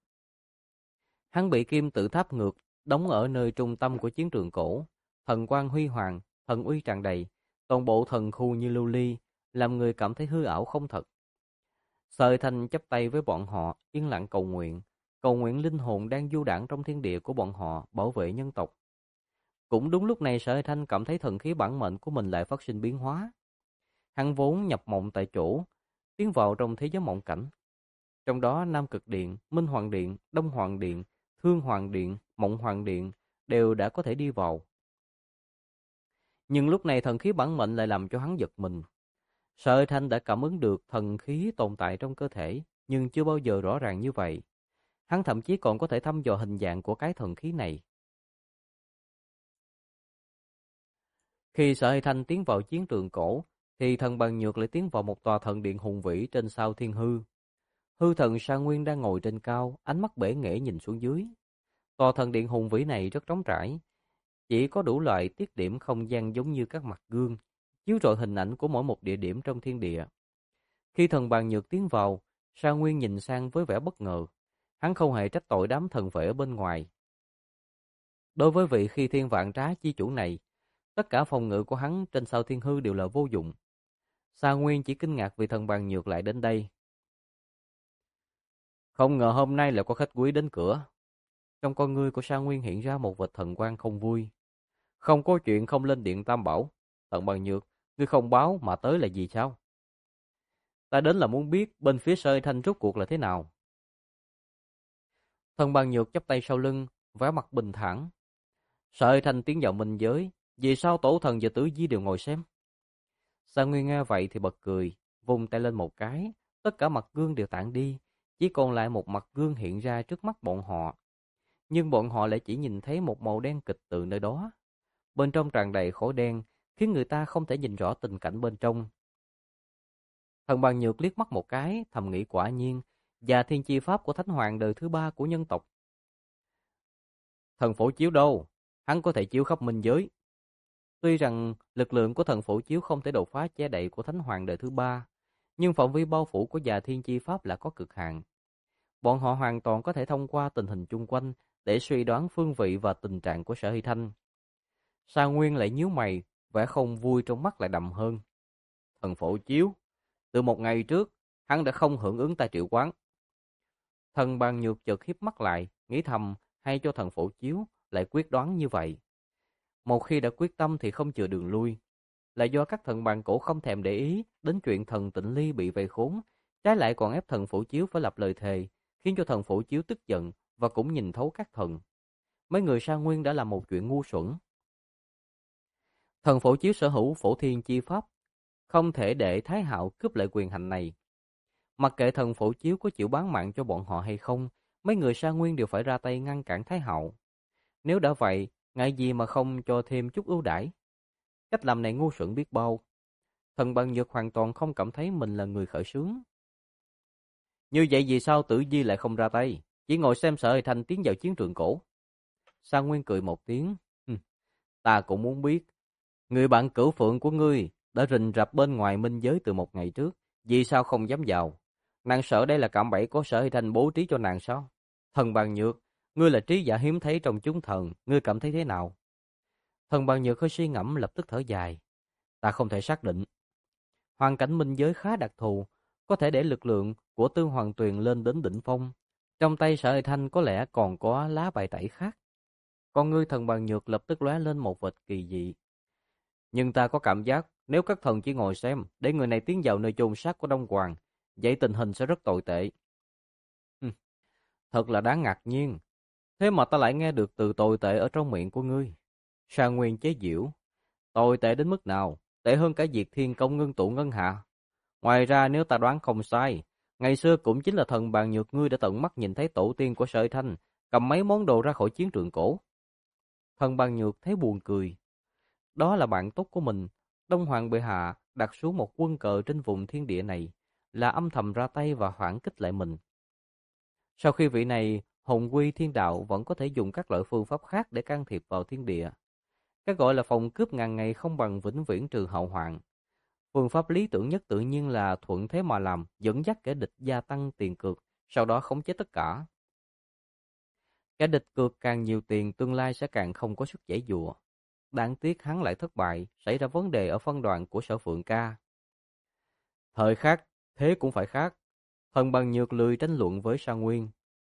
Hắn bị kim tự tháp ngược, đóng ở nơi trung tâm của chiến trường cổ. Thần quang huy hoàng, thần uy tràn đầy, toàn bộ thần khu như lưu ly, làm người cảm thấy hư ảo không thật. Sợi Thanh chắp tay với bọn họ, yên lặng cầu nguyện linh hồn đang du đãng trong thiên địa của bọn họ bảo vệ nhân tộc. Cũng đúng lúc này Sở Thanh cảm thấy thần khí bản mệnh của mình lại phát sinh biến hóa. Hắn vốn nhập mộng tại chỗ, tiến vào trong thế giới mộng cảnh. Trong đó Nam Cực Điện, Minh Hoàng Điện, Đông Hoàng Điện, Thương Hoàng Điện, Mộng Hoàng Điện đều đã có thể đi vào. Nhưng lúc này thần khí bản mệnh lại làm cho hắn giật mình. Sở Thanh đã cảm ứng được thần khí tồn tại trong cơ thể, nhưng chưa bao giờ rõ ràng như vậy. Hắn thậm chí còn có thể thăm dò hình dạng của cái thần khí này. Khi Sở Thanh tiến vào chiến trường cổ, thì thần Bàn Nhược lại tiến vào một tòa thần điện hùng vĩ trên sao thiên hư. Hư thần Sa Nguyên đang ngồi trên cao, ánh mắt bể nghễ nhìn xuống dưới. Tòa thần điện hùng vĩ này rất trống trải, chỉ có đủ loại tiết điểm không gian giống như các mặt gương, chiếu rọi hình ảnh của mỗi một địa điểm trong thiên địa. Khi thần Bàn Nhược tiến vào, Sa Nguyên nhìn sang với vẻ bất ngờ. Hắn không hề trách tội đám thần vệ ở bên ngoài. Đối với vị Khi Thiên Vạn Trá chi chủ này, tất cả phòng ngự của hắn trên sao thiên hư đều là vô dụng. Sa Nguyên chỉ kinh ngạc vì thần Bàn Nhược lại đến đây. Không ngờ hôm nay lại có khách quý đến cửa. Trong con ngươi của Sa Nguyên hiện ra một vệt thần quang không vui. Không có chuyện không lên điện Tam Bảo. Thần Bàn Nhược, ngươi không báo mà tới là gì sao? Ta đến là muốn biết bên phía Sơ Thanh rốt cuộc là thế nào. Thần Bàn Nhược chắp tay sau lưng, vẻ mặt bình thản. Sơ Thanh tiến vào minh giới, vì sao tổ thần và tử di đều ngồi xem? Sa Nguyên nghe vậy thì bật cười, vung tay lên một cái, tất cả mặt gương đều tản đi, chỉ còn lại một mặt gương hiện ra trước mắt bọn họ. Nhưng bọn họ lại chỉ nhìn thấy một màu đen kịch từ nơi đó. Bên trong tràn đầy khói đen, khiến người ta không thể nhìn rõ tình cảnh bên trong. Thần Bàn Nhược liếc mắt một cái, thầm nghĩ quả nhiên, và thiên chi pháp của Thánh Hoàng đời thứ 3 của nhân tộc. Thần phổ chiếu đâu? Hắn có thể chiếu khắp minh giới. Tuy rằng lực lượng của thần phổ chiếu không thể đột phá che đậy của Thánh Hoàng đời thứ ba, nhưng phạm vi bao phủ của Già Thiên Chi Pháp là có cực hạn. Bọn họ hoàn toàn có thể thông qua tình hình chung quanh để suy đoán phương vị và tình trạng của Sở Hy Thanh. Sa Nguyên lại nhíu mày, vẻ không vui trong mắt lại đậm hơn. Thần phổ chiếu, từ một ngày trước, hắn đã không hưởng ứng ta triệu quán. Thần Bàn Nhược chợt híp mắt lại, nghĩ thầm hay cho thần phổ chiếu lại quyết đoán như vậy. Một khi đã quyết tâm thì không chừa đường lui. Là do các thần bàn cổ không thèm để ý đến chuyện thần Tịnh Ly bị vây khốn, trái lại còn ép thần phổ chiếu phải lập lời thề, khiến cho thần phổ chiếu tức giận và cũng nhìn thấu các thần. Mấy người Sa Nguyên đã làm một chuyện ngu xuẩn. Thần phổ chiếu sở hữu phổ thiên chi pháp, không thể để Thái Hạo cướp lại quyền hành này. Mặc kệ thần phổ chiếu có chịu bán mạng cho bọn họ hay không, mấy người Sa Nguyên đều phải ra tay ngăn cản Thái Hạo. Nếu đã vậy, ngại gì mà không cho thêm chút ưu đãi. Cách làm này ngu xuẩn biết bao. Thần Bằng Nhược hoàn toàn không cảm thấy mình là người khởi xướng. Như vậy vì sao Tử Di lại không ra tay, chỉ ngồi xem Sở Hy Thanh tiến vào chiến trường cổ? Sa Nguyên cười một tiếng. Ta cũng muốn biết. Người bạn cửu phượng của ngươi đã rình rập bên ngoài minh giới từ một ngày trước, vì sao không dám vào? Nàng sợ đây là cạm bẫy của Sở Hy Thanh bố trí cho nàng sao? Thần Bằng Nhược, ngươi là trí giả hiếm thấy trong chúng thần, ngươi cảm thấy thế nào? Thần Bằng Nhược hơi suy ngẫm, lập tức thở dài. Ta không thể xác định. Hoàn cảnh minh giới khá đặc thù, có thể để lực lượng của Tư Hoàng Tuyền lên đến đỉnh phong. Trong tay Sở Hy Thanh có lẽ còn có lá bài tẩy khác. Con ngươi Thần Bằng Nhược lập tức lóe lên một vệt kỳ dị. Nhưng ta có cảm giác nếu các thần chỉ ngồi xem để người này tiến vào nơi chôn xác của Đông Hoàng, vậy tình hình sẽ rất tồi tệ. Thật là đáng ngạc nhiên. Thế mà ta lại nghe được từ tồi tệ ở trong miệng của ngươi. Sa Nguyên chế giễu. Tồi tệ đến mức nào? Tệ hơn cả việc thiên công ngưng tụ ngân hạ. Ngoài ra nếu ta đoán không sai, ngày xưa cũng chính là thần Bàn Nhược ngươi đã tận mắt nhìn thấy tổ tiên của Sở Thanh cầm mấy món đồ ra khỏi chiến trường cổ. Thần Bàn Nhược thấy buồn cười. Đó là bạn tốt của mình. Đông Hoàng bệ hạ đặt xuống một quân cờ trên vùng thiên địa này, là âm thầm ra tay và phản kích lại mình. Sau khi vị này hồn quy thiên đạo vẫn có thể dùng các loại phương pháp khác để can thiệp vào thiên địa. Cái gọi là phòng cướp ngàn ngày không bằng vĩnh viễn trừ hậu hoạn. Phương pháp lý tưởng nhất tự nhiên là thuận thế mà làm, dẫn dắt kẻ địch gia tăng tiền cược, sau đó khống chế tất cả. Kẻ địch cược càng nhiều tiền, tương lai sẽ càng không có sức giãy giụa. Đáng tiếc hắn lại thất bại, xảy ra vấn đề ở phân đoạn của Sở Phượng Ca. Thời khác, thế cũng phải khác. Thần Bằng Nhược lười tranh luận với Sa Nguyên.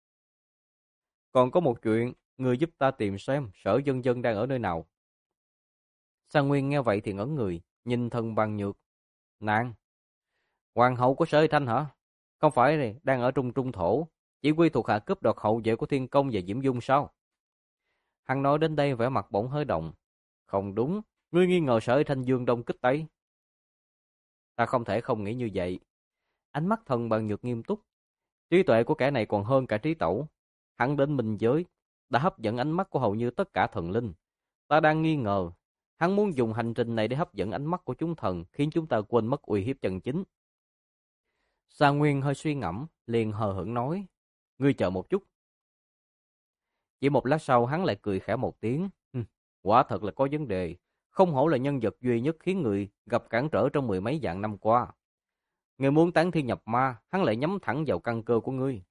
Còn có một chuyện, người giúp ta tìm xem Sở Dân Dân đang ở nơi nào. Sa Nguyên nghe vậy thì ngẩn người, nhìn Thần Bằng Nhược. Nàng, hoàng hậu của Sở Hy Thanh hả? Không phải này, đang ở Trung Trung Thổ, chỉ huy thuộc hạ cướp đoạt hậu vệ của Thiên Công và Diễm Dung sao? Hắn nói đến đây vẻ mặt bỗng hơi động. Không đúng, ngươi nghi ngờ Sở Hy Thanh dương đông kích tây. Ta không thể không nghĩ như vậy. Ánh mắt Thần Bằng Nhược nghiêm túc. Trí tuệ của kẻ này còn hơn cả trí tẩu. Hắn đến minh giới đã hấp dẫn ánh mắt của hầu như tất cả thần linh. Ta đang nghi ngờ hắn muốn dùng hành trình này để hấp dẫn ánh mắt của chúng thần, khiến chúng ta quên mất uy hiếp chân chính. Sa Nguyên hơi suy ngẫm, liền hờ hững nói: Ngươi chờ một chút. Chỉ một lát sau hắn lại cười khẽ một tiếng. Quả thật là có vấn đề. Không hổ là nhân vật duy nhất khiến người gặp cản trở trong mười mấy vạn năm qua. Người muốn tán thiên nhập ma, hắn lại nhắm thẳng vào căn cơ của ngươi.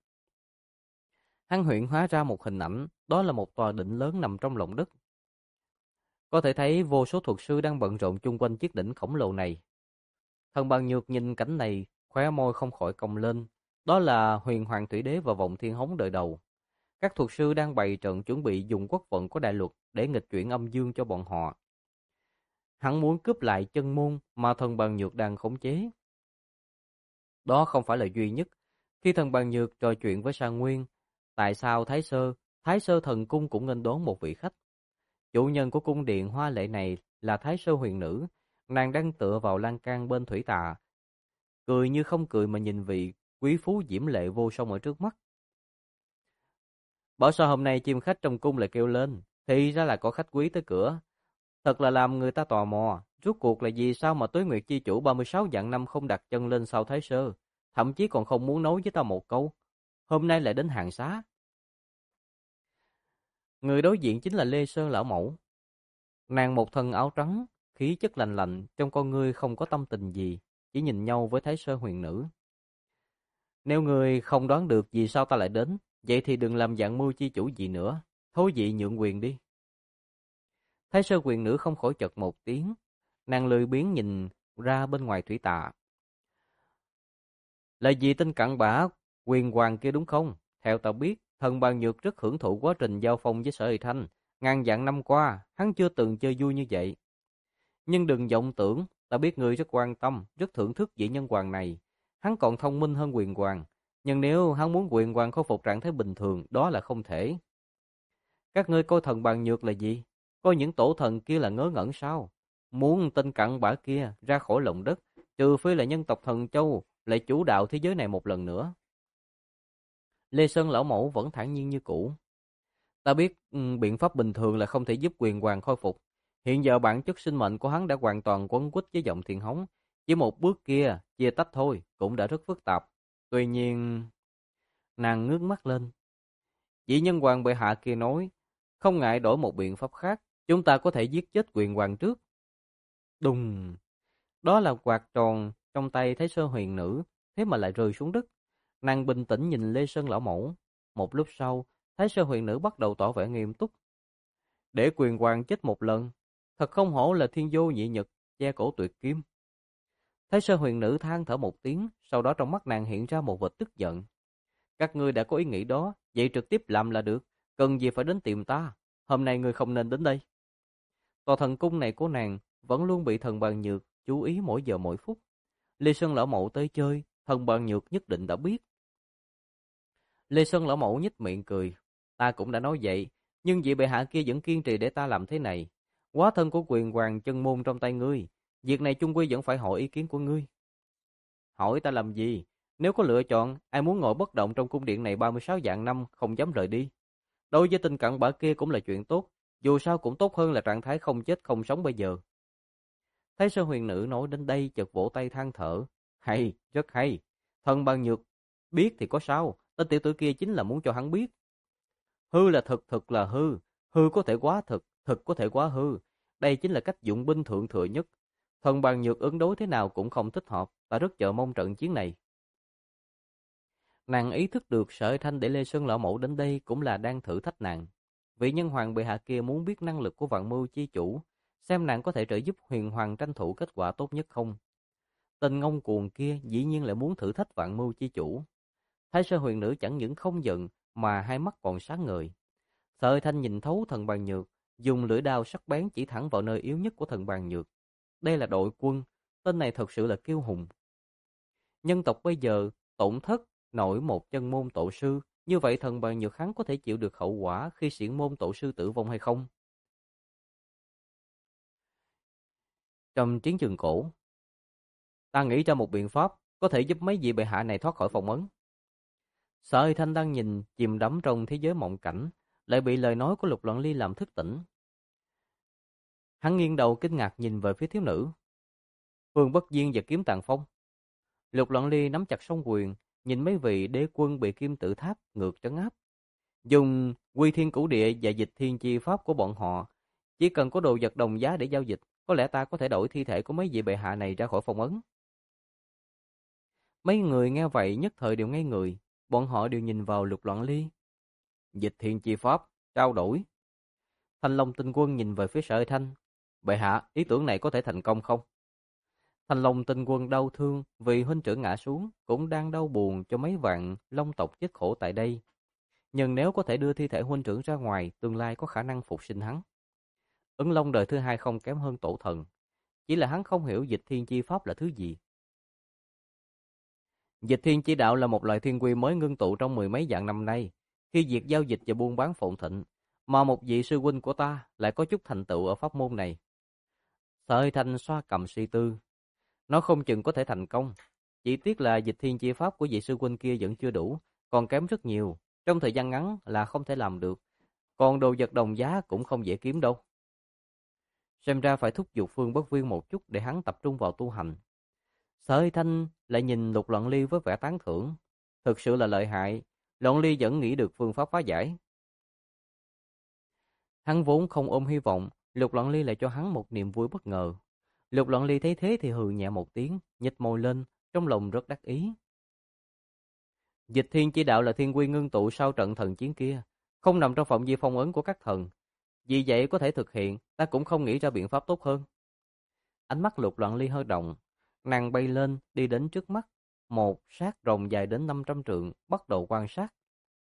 Hắn hiện hóa ra một hình ảnh, đó là một tòa đỉnh lớn nằm trong lòng đất. Có thể thấy vô số thuật sư đang bận rộn chung quanh chiếc đỉnh khổng lồ này. Thần Bằng Nhược nhìn cảnh này, khóe môi không khỏi cong lên. Đó là Huyền Hoàng Thủy Đế và Vọng Thiên Hống đời đầu. Các thuật sư đang bày trận chuẩn bị dùng quốc vận của đại luật để nghịch chuyển âm dương cho bọn họ. Hắn muốn cướp lại chân môn mà Thần Bằng Nhược đang khống chế. Đó không phải là duy nhất. Khi Thần Bằng Nhược trò chuyện với Sa Nguyên, tại sao Thái Sơ Thần Cung cũng nghênh đón một vị khách. Chủ nhân của cung điện hoa lệ này là Thái Sơ Huyền Nữ, nàng đang tựa vào lan can bên thủy tà, cười như không cười mà nhìn vị quý phú diễm lệ vô song ở trước mắt. Bảo sao hôm nay chim khách trong cung lại kêu lên, thì ra là có khách quý tới cửa. Thật là làm người ta tò mò, rốt cuộc là vì sao mà Tuế Nguyệt chi chủ 36 vạn năm không đặt chân lên sau Thái Sơ, thậm chí còn không muốn nói với ta một câu, hôm nay lại đến hàng xá. Người đối diện chính là Lê Sơn lão mẫu. Nàng một thân áo trắng, khí chất lạnh lạnh, trong con ngươi không có tâm tình gì, chỉ nhìn nhau với Thái Sơ Huyền Nữ. Nếu ngươi không đoán được vì sao ta lại đến, vậy thì đừng làm dạng mưu chi chủ gì nữa, thối vị nhượng quyền đi. Thái Sơ Huyền Nữ không khỏi chật một tiếng, nàng lười biếng nhìn ra bên ngoài thủy tạ. Là vì tên cặn bã quyền hoàng kia đúng không? Theo ta biết, thần Bàn Nhược rất hưởng thụ quá trình giao phong với Sở Huy Thanh. Ngàn vạn năm qua, hắn chưa từng chơi vui như vậy. Nhưng đừng vọng tưởng, ta biết ngươi rất quan tâm, rất thưởng thức vị nhân hoàng này. Hắn còn thông minh hơn quyền hoàng. Nhưng nếu hắn muốn quyền hoàng khôi phục trạng thái bình thường, đó là không thể. Các ngươi coi thần Bàn Nhược là gì? Coi những tổ thần kia là ngớ ngẩn sao? Muốn tên cặn bã kia ra khỏi lòng đất, trừ phi là nhân tộc Thần Châu lại chủ đạo thế giới này một lần nữa. Lê Sơn lão mẫu vẫn thản nhiên như cũ. Ta biết biện pháp bình thường là không thể giúp quyền hoàng khôi phục. Hiện giờ bản chất sinh mệnh của hắn đã hoàn toàn quấn quýt với giọng thiền hống. Chỉ một bước kia, chia tách thôi, cũng đã rất phức tạp. Tuy nhiên... Nàng ngước mắt lên. Vị nhân hoàng bệ hạ kia nói, không ngại đổi một biện pháp khác, chúng ta có thể giết chết quyền hoàng trước. Đùng! Đó là quạt tròn trong tay Thái Sơ Huyền Nữ, thế mà lại rơi xuống đất. Nàng bình tĩnh nhìn Lê Sơn lão mẫu. Một lúc sau, Thái Sơ Huyền Nữ bắt đầu tỏ vẻ nghiêm túc. Để quyền hoàng chết một lần, thật không hổ là thiên vô nhị nhật, che cổ tuyệt kim. Thái Sơ Huyền Nữ than thở một tiếng, sau đó trong mắt nàng hiện ra một vệt tức giận. Các ngươi đã có ý nghĩ đó, vậy trực tiếp làm là được, cần gì phải đến tìm ta, hôm nay ngươi không nên đến đây. Tòa thần cung này của nàng vẫn luôn bị thần Bàn Nhược chú ý mỗi giờ mỗi phút. Lê Sơn lão mẫu tới chơi, thần Bàn Nhược nhất định đã biết. Lê Sơn lão mẫu nhếch miệng cười, ta cũng đã nói vậy, nhưng vị bệ hạ kia vẫn kiên trì để ta làm thế này. Quá thân của quyền hoàng chân môn trong tay ngươi, việc này chung quy vẫn phải hỏi ý kiến của ngươi. Hỏi ta làm gì? Nếu có lựa chọn, ai muốn ngồi bất động trong cung điện này 36 vạn năm không dám rời đi. Đối với tình cặn bã kia cũng là chuyện tốt, dù sao cũng tốt hơn là trạng thái không chết không sống bây giờ. Thái Sơ Huyền Nữ nói đến đây chợt vỗ tay than thở. Hay, rất hay. Thần Bàn Nhược, biết thì có sao, tên tiểu tử kia chính là muốn cho hắn biết. Hư là thực, thực là hư. Hư có thể quá thực, thực có thể quá hư. Đây chính là cách dụng binh thượng thừa nhất. Thần Bàn Nhược ứng đối thế nào cũng không thích hợp, ta rất chờ mong trận chiến này. Nàng ý thức được Sở Thanh để Lê Sơn lão mẫu đến đây cũng là đang thử thách nàng. Vị nhân hoàng bệ hạ kia muốn biết năng lực của vạn mưu chi chủ, xem nàng có thể trợ giúp huyền hoàng tranh thủ kết quả tốt nhất không. Tên ngông cuồng kia dĩ nhiên lại muốn thử thách vạn mưu chi chủ. Thái Sơ Huyền Nữ chẳng những không giận mà hai mắt còn sáng ngời. Sở Thanh nhìn thấu thần Bàn Nhược, dùng lưỡi đao sắc bén chỉ thẳng vào nơi yếu nhất của thần Bàn Nhược. Đây là đội quân, tên này thật sự là kiêu hùng. Nhân tộc bây giờ tổn thất nổi một chân môn tổ sư, như vậy thần Bàn Nhược hắn có thể chịu được hậu quả khi xiển môn tổ sư tử vong hay không? Trong chiến trường cổ, ta nghĩ ra một biện pháp có thể giúp mấy vị bệ hạ này thoát khỏi phong ấn. Sở Huy Thanh đang nhìn chìm đắm trong thế giới mộng cảnh, lại bị lời nói của Lục Loạn Ly làm thức tỉnh. Hắn nghiêng đầu kinh ngạc nhìn về phía thiếu nữ. Phương Bất Diên và Kiếm Tàng Phong. Lục Loạn Ly nắm chặt song quyền, nhìn mấy vị đế quân bị kim tự tháp ngược trấn áp. Dùng Quy Thiên Cửu Địa và Dịch Thiên Chi pháp của bọn họ, chỉ cần có đồ vật đồng giá để giao dịch, có lẽ ta có thể đổi thi thể của mấy vị bệ hạ này ra khỏi phong ấn. Mấy người nghe vậy nhất thời đều ngây người, bọn họ đều nhìn vào Lục Loạn Ly. Dịch Thiên Chi pháp, trao đổi. Thanh Long Tinh Quân nhìn về phía Sở Thanh. Bệ hạ, ý tưởng này có thể thành công không? Thanh Long Tinh Quân đau thương vì huynh trưởng ngã xuống, cũng đang đau buồn cho mấy vạn long tộc chết khổ tại đây. Nhưng nếu có thể đưa thi thể huynh trưởng ra ngoài, tương lai có khả năng phục sinh hắn. Ứng Long đời thứ hai không kém hơn tổ thần, chỉ là hắn không hiểu Dịch Thiên Chi pháp là thứ gì. Dịch Thiên Chi đạo là một loại thiên quy mới ngưng tụ trong mười mấy vạn năm nay, khi việc giao dịch và buôn bán phồn thịnh, mà một vị sư huynh của ta lại có chút thành tựu ở pháp môn này. Sở Huy Thanh xoa cầm suy tư, nó không chừng có thể thành công, chỉ tiếc là Dịch Thiên Chi pháp của vị sư huynh kia vẫn chưa đủ, còn kém rất nhiều, trong thời gian ngắn là không thể làm được, còn đồ vật đồng giá cũng không dễ kiếm đâu. Xem ra phải thúc giục Phương Bất Viên một chút để hắn tập trung vào tu hành. Sở Huy Thanh lại nhìn Lục Loạn Ly với vẻ tán thưởng, thực sự là lợi hại, Loạn Ly vẫn nghĩ được phương pháp phá giải. Hắn vốn không ôm hy vọng Lục Loạn Ly lại cho hắn một niềm vui bất ngờ. Lục Loạn Ly thấy thế thì hừ nhẹ một tiếng, nhếch môi lên, trong lòng rất đắc ý. Dịch thiên chỉ đạo là thiên quy ngưng tụ sau trận thần chiến kia, không nằm trong phạm vi phong ấn của các thần. Vì vậy có thể thực hiện, ta cũng không nghĩ ra biện pháp tốt hơn. Ánh mắt Lục Loạn Ly hơi động, nàng bay lên, đi đến trước mắt. Một xác rồng dài đến 500 trượng, bắt đầu quan sát.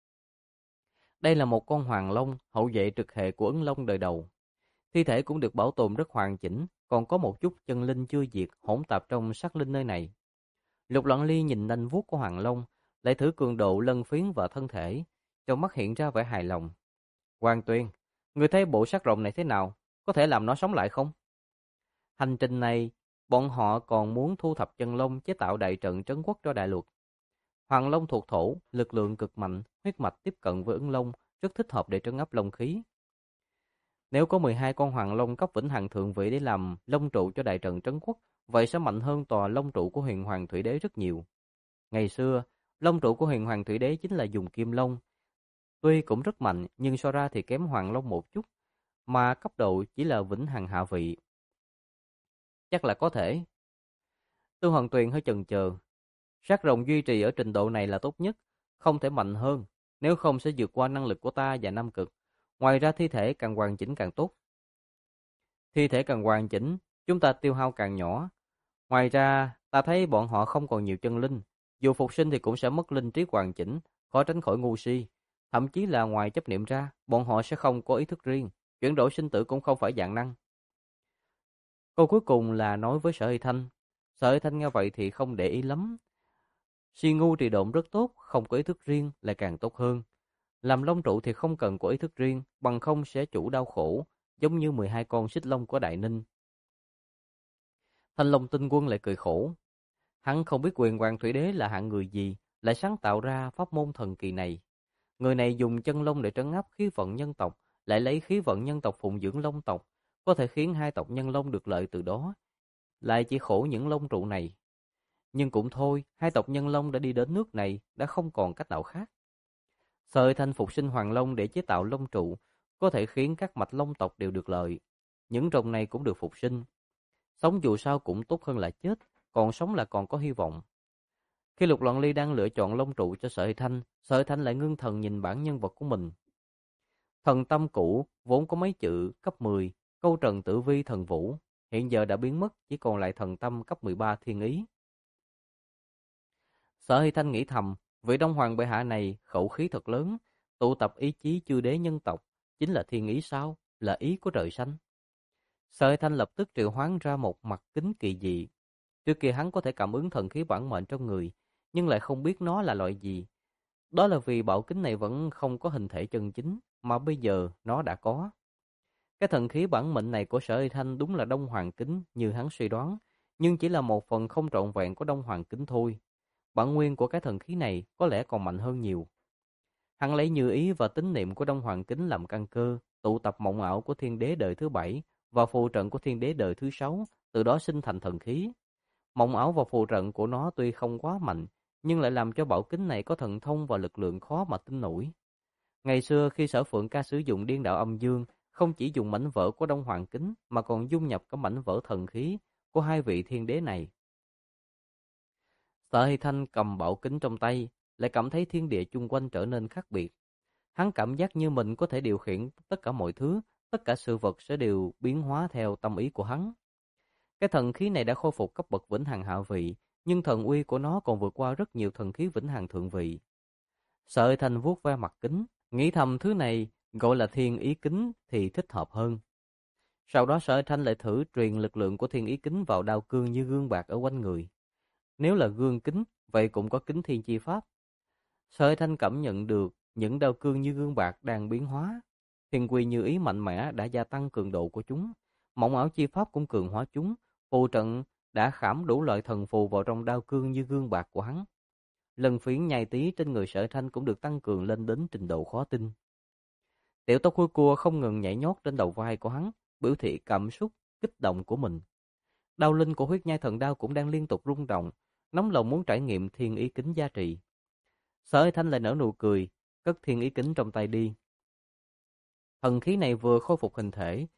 Đây là một con hoàng long, hậu vệ trực hệ của Ấn Long đời đầu. Thi thể cũng được bảo tồn rất hoàn chỉnh, còn có một chút chân linh chưa diệt hỗn tạp trong sắc linh nơi này. Lục Loạn Ly nhìn nanh vuốt của hoàng long, lại thử cường độ lân phiến và thân thể, trong mắt hiện ra vẻ hài lòng. Hoàng Tuyên, người thấy bộ xác rồng này thế nào? Có thể làm nó sống lại không? Hành trình này, bọn họ còn muốn thu thập chân long chế tạo đại trận trấn quốc cho đại luật. Hoàng long thuộc thổ, lực lượng cực mạnh, huyết mạch tiếp cận với Ưng Long, rất thích hợp để trấn áp long khí. Nếu có 12 con hoàng long cấp vĩnh hằng thượng vị để làm long trụ cho đại trận trấn quốc, vậy sẽ mạnh hơn tòa long trụ của Huyền Hoàng Thủy Đế rất nhiều. Ngày xưa, long trụ của Huyền Hoàng Thủy Đế chính là dùng kim long. Tuy cũng rất mạnh, nhưng so ra thì kém hoàng long một chút, mà cấp độ chỉ là vĩnh hằng hạ vị. Chắc là có thể. Tư Hoàng Tuyền hơi chần chờ. Sát rồng duy trì ở trình độ này là tốt nhất, không thể mạnh hơn, nếu không sẽ vượt qua năng lực của ta và Nam Cực. Ngoài ra thi thể càng hoàn chỉnh càng tốt. Thi thể càng hoàn chỉnh, chúng ta tiêu hao càng nhỏ. Ngoài ra, ta thấy bọn họ không còn nhiều chân linh. Dù phục sinh thì cũng sẽ mất linh trí hoàn chỉnh, khó tránh khỏi ngu si. Thậm chí là ngoài chấp niệm ra, bọn họ sẽ không có ý thức riêng. Chuyển đổi sinh tử cũng không phải dạng năng. Câu cuối cùng là nói với Sở Hy Thanh. Sở Hy Thanh nghe vậy thì không để ý lắm. Si ngu trì độn rất tốt, không có ý thức riêng lại càng tốt hơn. Làm long trụ thì không cần có ý thức riêng, bằng không sẽ chủ đau khổ, giống như 12 con xích long của Đại Ninh. Thanh Long Tinh Quân lại cười khổ. Hắn không biết Quyền Hoàng Thủy Đế là hạng người gì, lại sáng tạo ra pháp môn thần kỳ này. Người này dùng chân long để trấn áp khí vận nhân tộc, lại lấy khí vận nhân tộc phụng dưỡng long tộc, có thể khiến hai tộc nhân long được lợi từ đó. Lại chỉ khổ những long trụ này. Nhưng cũng thôi, hai tộc nhân long đã đi đến nước này, đã không còn cách nào khác. Sợi thanh phục sinh hoàng long để chế tạo long trụ, có thể khiến các mạch long tộc đều được lợi. Những rồng này cũng được phục sinh. Sống dù sao cũng tốt hơn là chết, còn sống là còn có hy vọng. Khi Lục Loạn Ly đang lựa chọn long trụ cho Sợi Thanh lại ngưng thần nhìn bản nhân vật của mình. Thần tâm cũ vốn có mấy chữ cấp 10, câu trần tử vi thần vũ, hiện giờ đã biến mất, chỉ còn lại thần tâm cấp 13 thiên ý. Sở Hy Thanh nghĩ thầm, vị Đông Hoàng bệ hạ này khẩu khí thật lớn, tụ tập ý chí chư đế nhân tộc, chính là thiên ý sao, là ý của trời xanh. Sở Hy Thanh lập tức triệu hoán ra một mặt kính kỳ dị. Trước kia hắn có thể cảm ứng thần khí bản mệnh trong người, nhưng lại không biết nó là loại gì. Đó là vì bảo kính này vẫn không có hình thể chân chính, mà bây giờ nó đã có. Cái thần khí bản mệnh này của Sở Hy Thanh đúng là Đông Hoàng kính như hắn suy đoán, nhưng chỉ là một phần không trọn vẹn của Đông Hoàng kính thôi. Bản nguyên của cái thần khí này có lẽ còn mạnh hơn nhiều. Hắn lấy như ý và tín niệm của Đông Hoàng kính làm căn cơ, tụ tập mộng ảo của thiên đế đời thứ 7 và phù trận của thiên đế đời thứ 6, từ đó sinh thành thần khí. Mộng ảo và phù trận của nó tuy không quá mạnh, nhưng lại làm cho bảo kính này có thần thông và lực lượng khó mà tin nổi. Ngày xưa khi Sở Phượng Ca sử dụng điên đạo âm dương, không chỉ dùng mảnh vỡ của Đông Hoàng kính mà còn dung nhập cả mảnh vỡ thần khí của hai vị thiên đế này. Sở Hy Thanh cầm bảo kính trong tay, lại cảm thấy thiên địa chung quanh trở nên khác biệt. Hắn cảm giác như mình có thể điều khiển tất cả mọi thứ, tất cả sự vật sẽ đều biến hóa theo tâm ý của hắn. Cái thần khí này đã khôi phục cấp bậc vĩnh hằng hạ vị, nhưng thần uy của nó còn vượt qua rất nhiều thần khí vĩnh hằng thượng vị. Sở Hy Thanh vuốt ve mặt kính, nghĩ thầm thứ này gọi là thiên ý kính thì thích hợp hơn. Sau đó Sở Hy Thanh lại thử truyền lực lượng của thiên ý kính vào đao cương như gương bạc ở quanh người. Nếu là gương kính, vậy cũng có kính thiên chi pháp. Sở Hy Thanh cảm nhận được những đao cương như gương bạc đang biến hóa. Thiên quy như ý mạnh mẽ đã gia tăng cường độ của chúng. Mộng ảo chi pháp cũng cường hóa chúng. Phù trận đã khảm đủ loại thần phù vào trong đao cương như gương bạc của hắn. Lần phiến nhai tí trên người Sở Hy Thanh cũng được tăng cường lên đến trình độ khó tin. Tiểu tóc hôi cua không ngừng nhảy nhót trên đầu vai của hắn, biểu thị cảm xúc kích động của mình. Đao linh của huyết nhai thần đao cũng đang liên tục rung động, nóng lòng muốn trải nghiệm thiên ý kính giá trị. Sở Hy Thanh lại nở nụ cười, cất thiên ý kính trong tay đi. Thần khí này vừa khôi phục hình thể,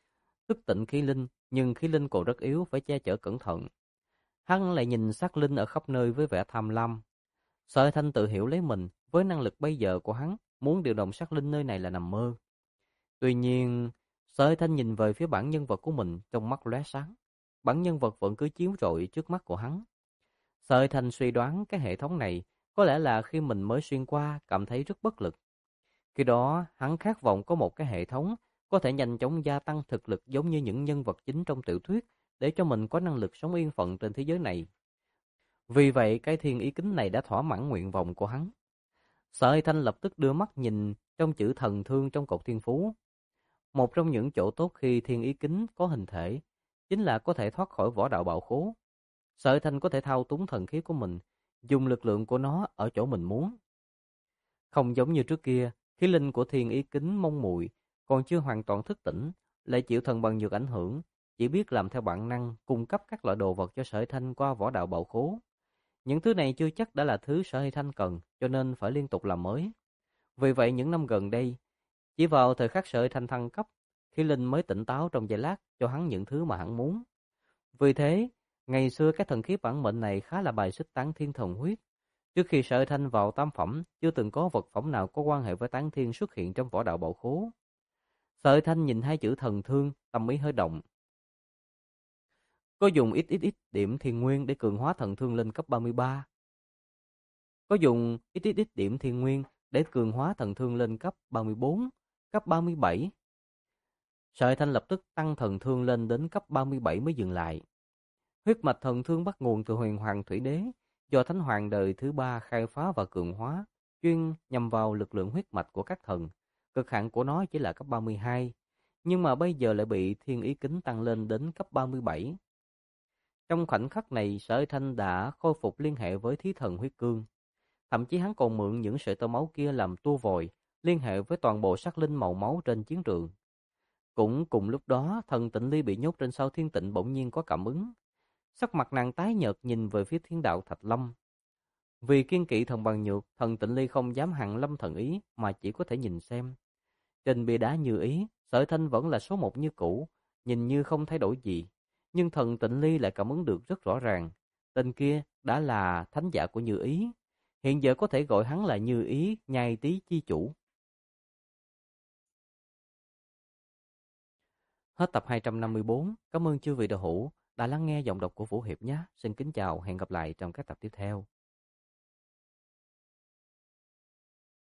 thức tỉnh khí linh, nhưng khí linh còn rất yếu, phải che chở cẩn thận. Hắn lại nhìn sát linh ở khắp nơi với vẻ tham lam. Sở Thanh tự hiểu lấy mình, với năng lực bây giờ của hắn, muốn điều động sát linh nơi này là nằm mơ. Tuy nhiên, Sở Thanh nhìn về phía bản nhân vật của mình trong mắt lóe sáng. Bản nhân vật vẫn cứ chiếu rọi trước mắt của hắn. Sở Thanh suy đoán cái hệ thống này có lẽ là khi mình mới xuyên qua cảm thấy rất bất lực. Khi đó, hắn khát vọng có một cái hệ thống có thể nhanh chóng gia tăng thực lực giống như những nhân vật chính trong tiểu thuyết để cho mình có năng lực sống yên phận trên thế giới này. Vì vậy, cái thiên ý kính này đã thỏa mãn nguyện vọng của hắn. Sở Thanh lập tức đưa mắt nhìn trong chữ thần thương trong cột thiên phú. Một trong những chỗ tốt khi thiên ý kính có hình thể chính là có thể thoát khỏi võ đạo bạo khố. Sở Thanh có thể thao túng thần khí của mình, dùng lực lượng của nó ở chỗ mình muốn. Không giống như trước kia, khí linh của thiên ý kính mông muội còn chưa hoàn toàn thức tỉnh, lại chịu thần bằng nhược ảnh hưởng, chỉ biết làm theo bản năng cung cấp các loại đồ vật cho Sở Thanh qua võ đạo bạo khố. Những thứ này chưa chắc đã là thứ Sở Thanh cần, cho nên phải liên tục làm mới. Vì vậy những năm gần đây, chỉ vào thời khắc Sở Thanh thăng cấp, khí linh mới tỉnh táo trong giây lát cho hắn những thứ mà hắn muốn. Vì thế, ngày xưa cái thần khí bản mệnh này khá là bài xích tán thiên thần huyết. Trước khi Sở Thanh vào tam phẩm, chưa từng có vật phẩm nào có quan hệ với tán thiên xuất hiện trong võ đạo bảo khố. Sở Thanh nhìn hai chữ thần thương, tâm ý hơi động. Có dùng ít ít ít điểm thiên nguyên để cường hóa thần thương lên cấp 33. Có dùng ít ít ít điểm thiên nguyên để cường hóa thần thương lên cấp 34, cấp 37. Sở Thanh lập tức tăng thần thương lên đến cấp 37 mới dừng lại. Huyết mạch thần thương bắt nguồn từ huyền hoàng thủy đế, do Thánh Hoàng đời thứ 3 khai phá và cường hóa, chuyên nhằm vào lực lượng huyết mạch của các thần. Cực hạn của nó chỉ là cấp 32, nhưng mà bây giờ lại bị thiên ý kính tăng lên đến cấp 37. Trong khoảnh khắc này, Sở Thanh đã khôi phục liên hệ với thí thần huyết cương. Thậm chí hắn còn mượn những sợi tơ máu kia làm tua vòi, liên hệ với toàn bộ sát linh màu máu trên chiến trường. Cũng cùng lúc đó, thần Tịnh Ly bị nhốt trên sao thiên tịnh bỗng nhiên có cảm ứng. Sắc mặt nàng tái nhợt nhìn về phía thiên đạo Thạch Lâm. Vì kiên kỵ thần bằng nhược, thần Tịnh Ly không dám hàn lâm thần ý mà chỉ có thể nhìn xem. Trên bia đá Như Ý, Sở Thanh vẫn là số 1 như cũ, nhìn như không thay đổi gì. Nhưng thần Tịnh Ly lại cảm ứng được rất rõ ràng. Tên kia đã là thánh giả của Như Ý. Hiện giờ có thể gọi hắn là Như Ý Nhai Tý chi chủ. Hết tập 254. Cảm ơn chư vị đạo hữu đã lắng nghe giọng đọc của Vũ Hiệp nhé. Xin kính chào, hẹn gặp lại trong các tập tiếp theo.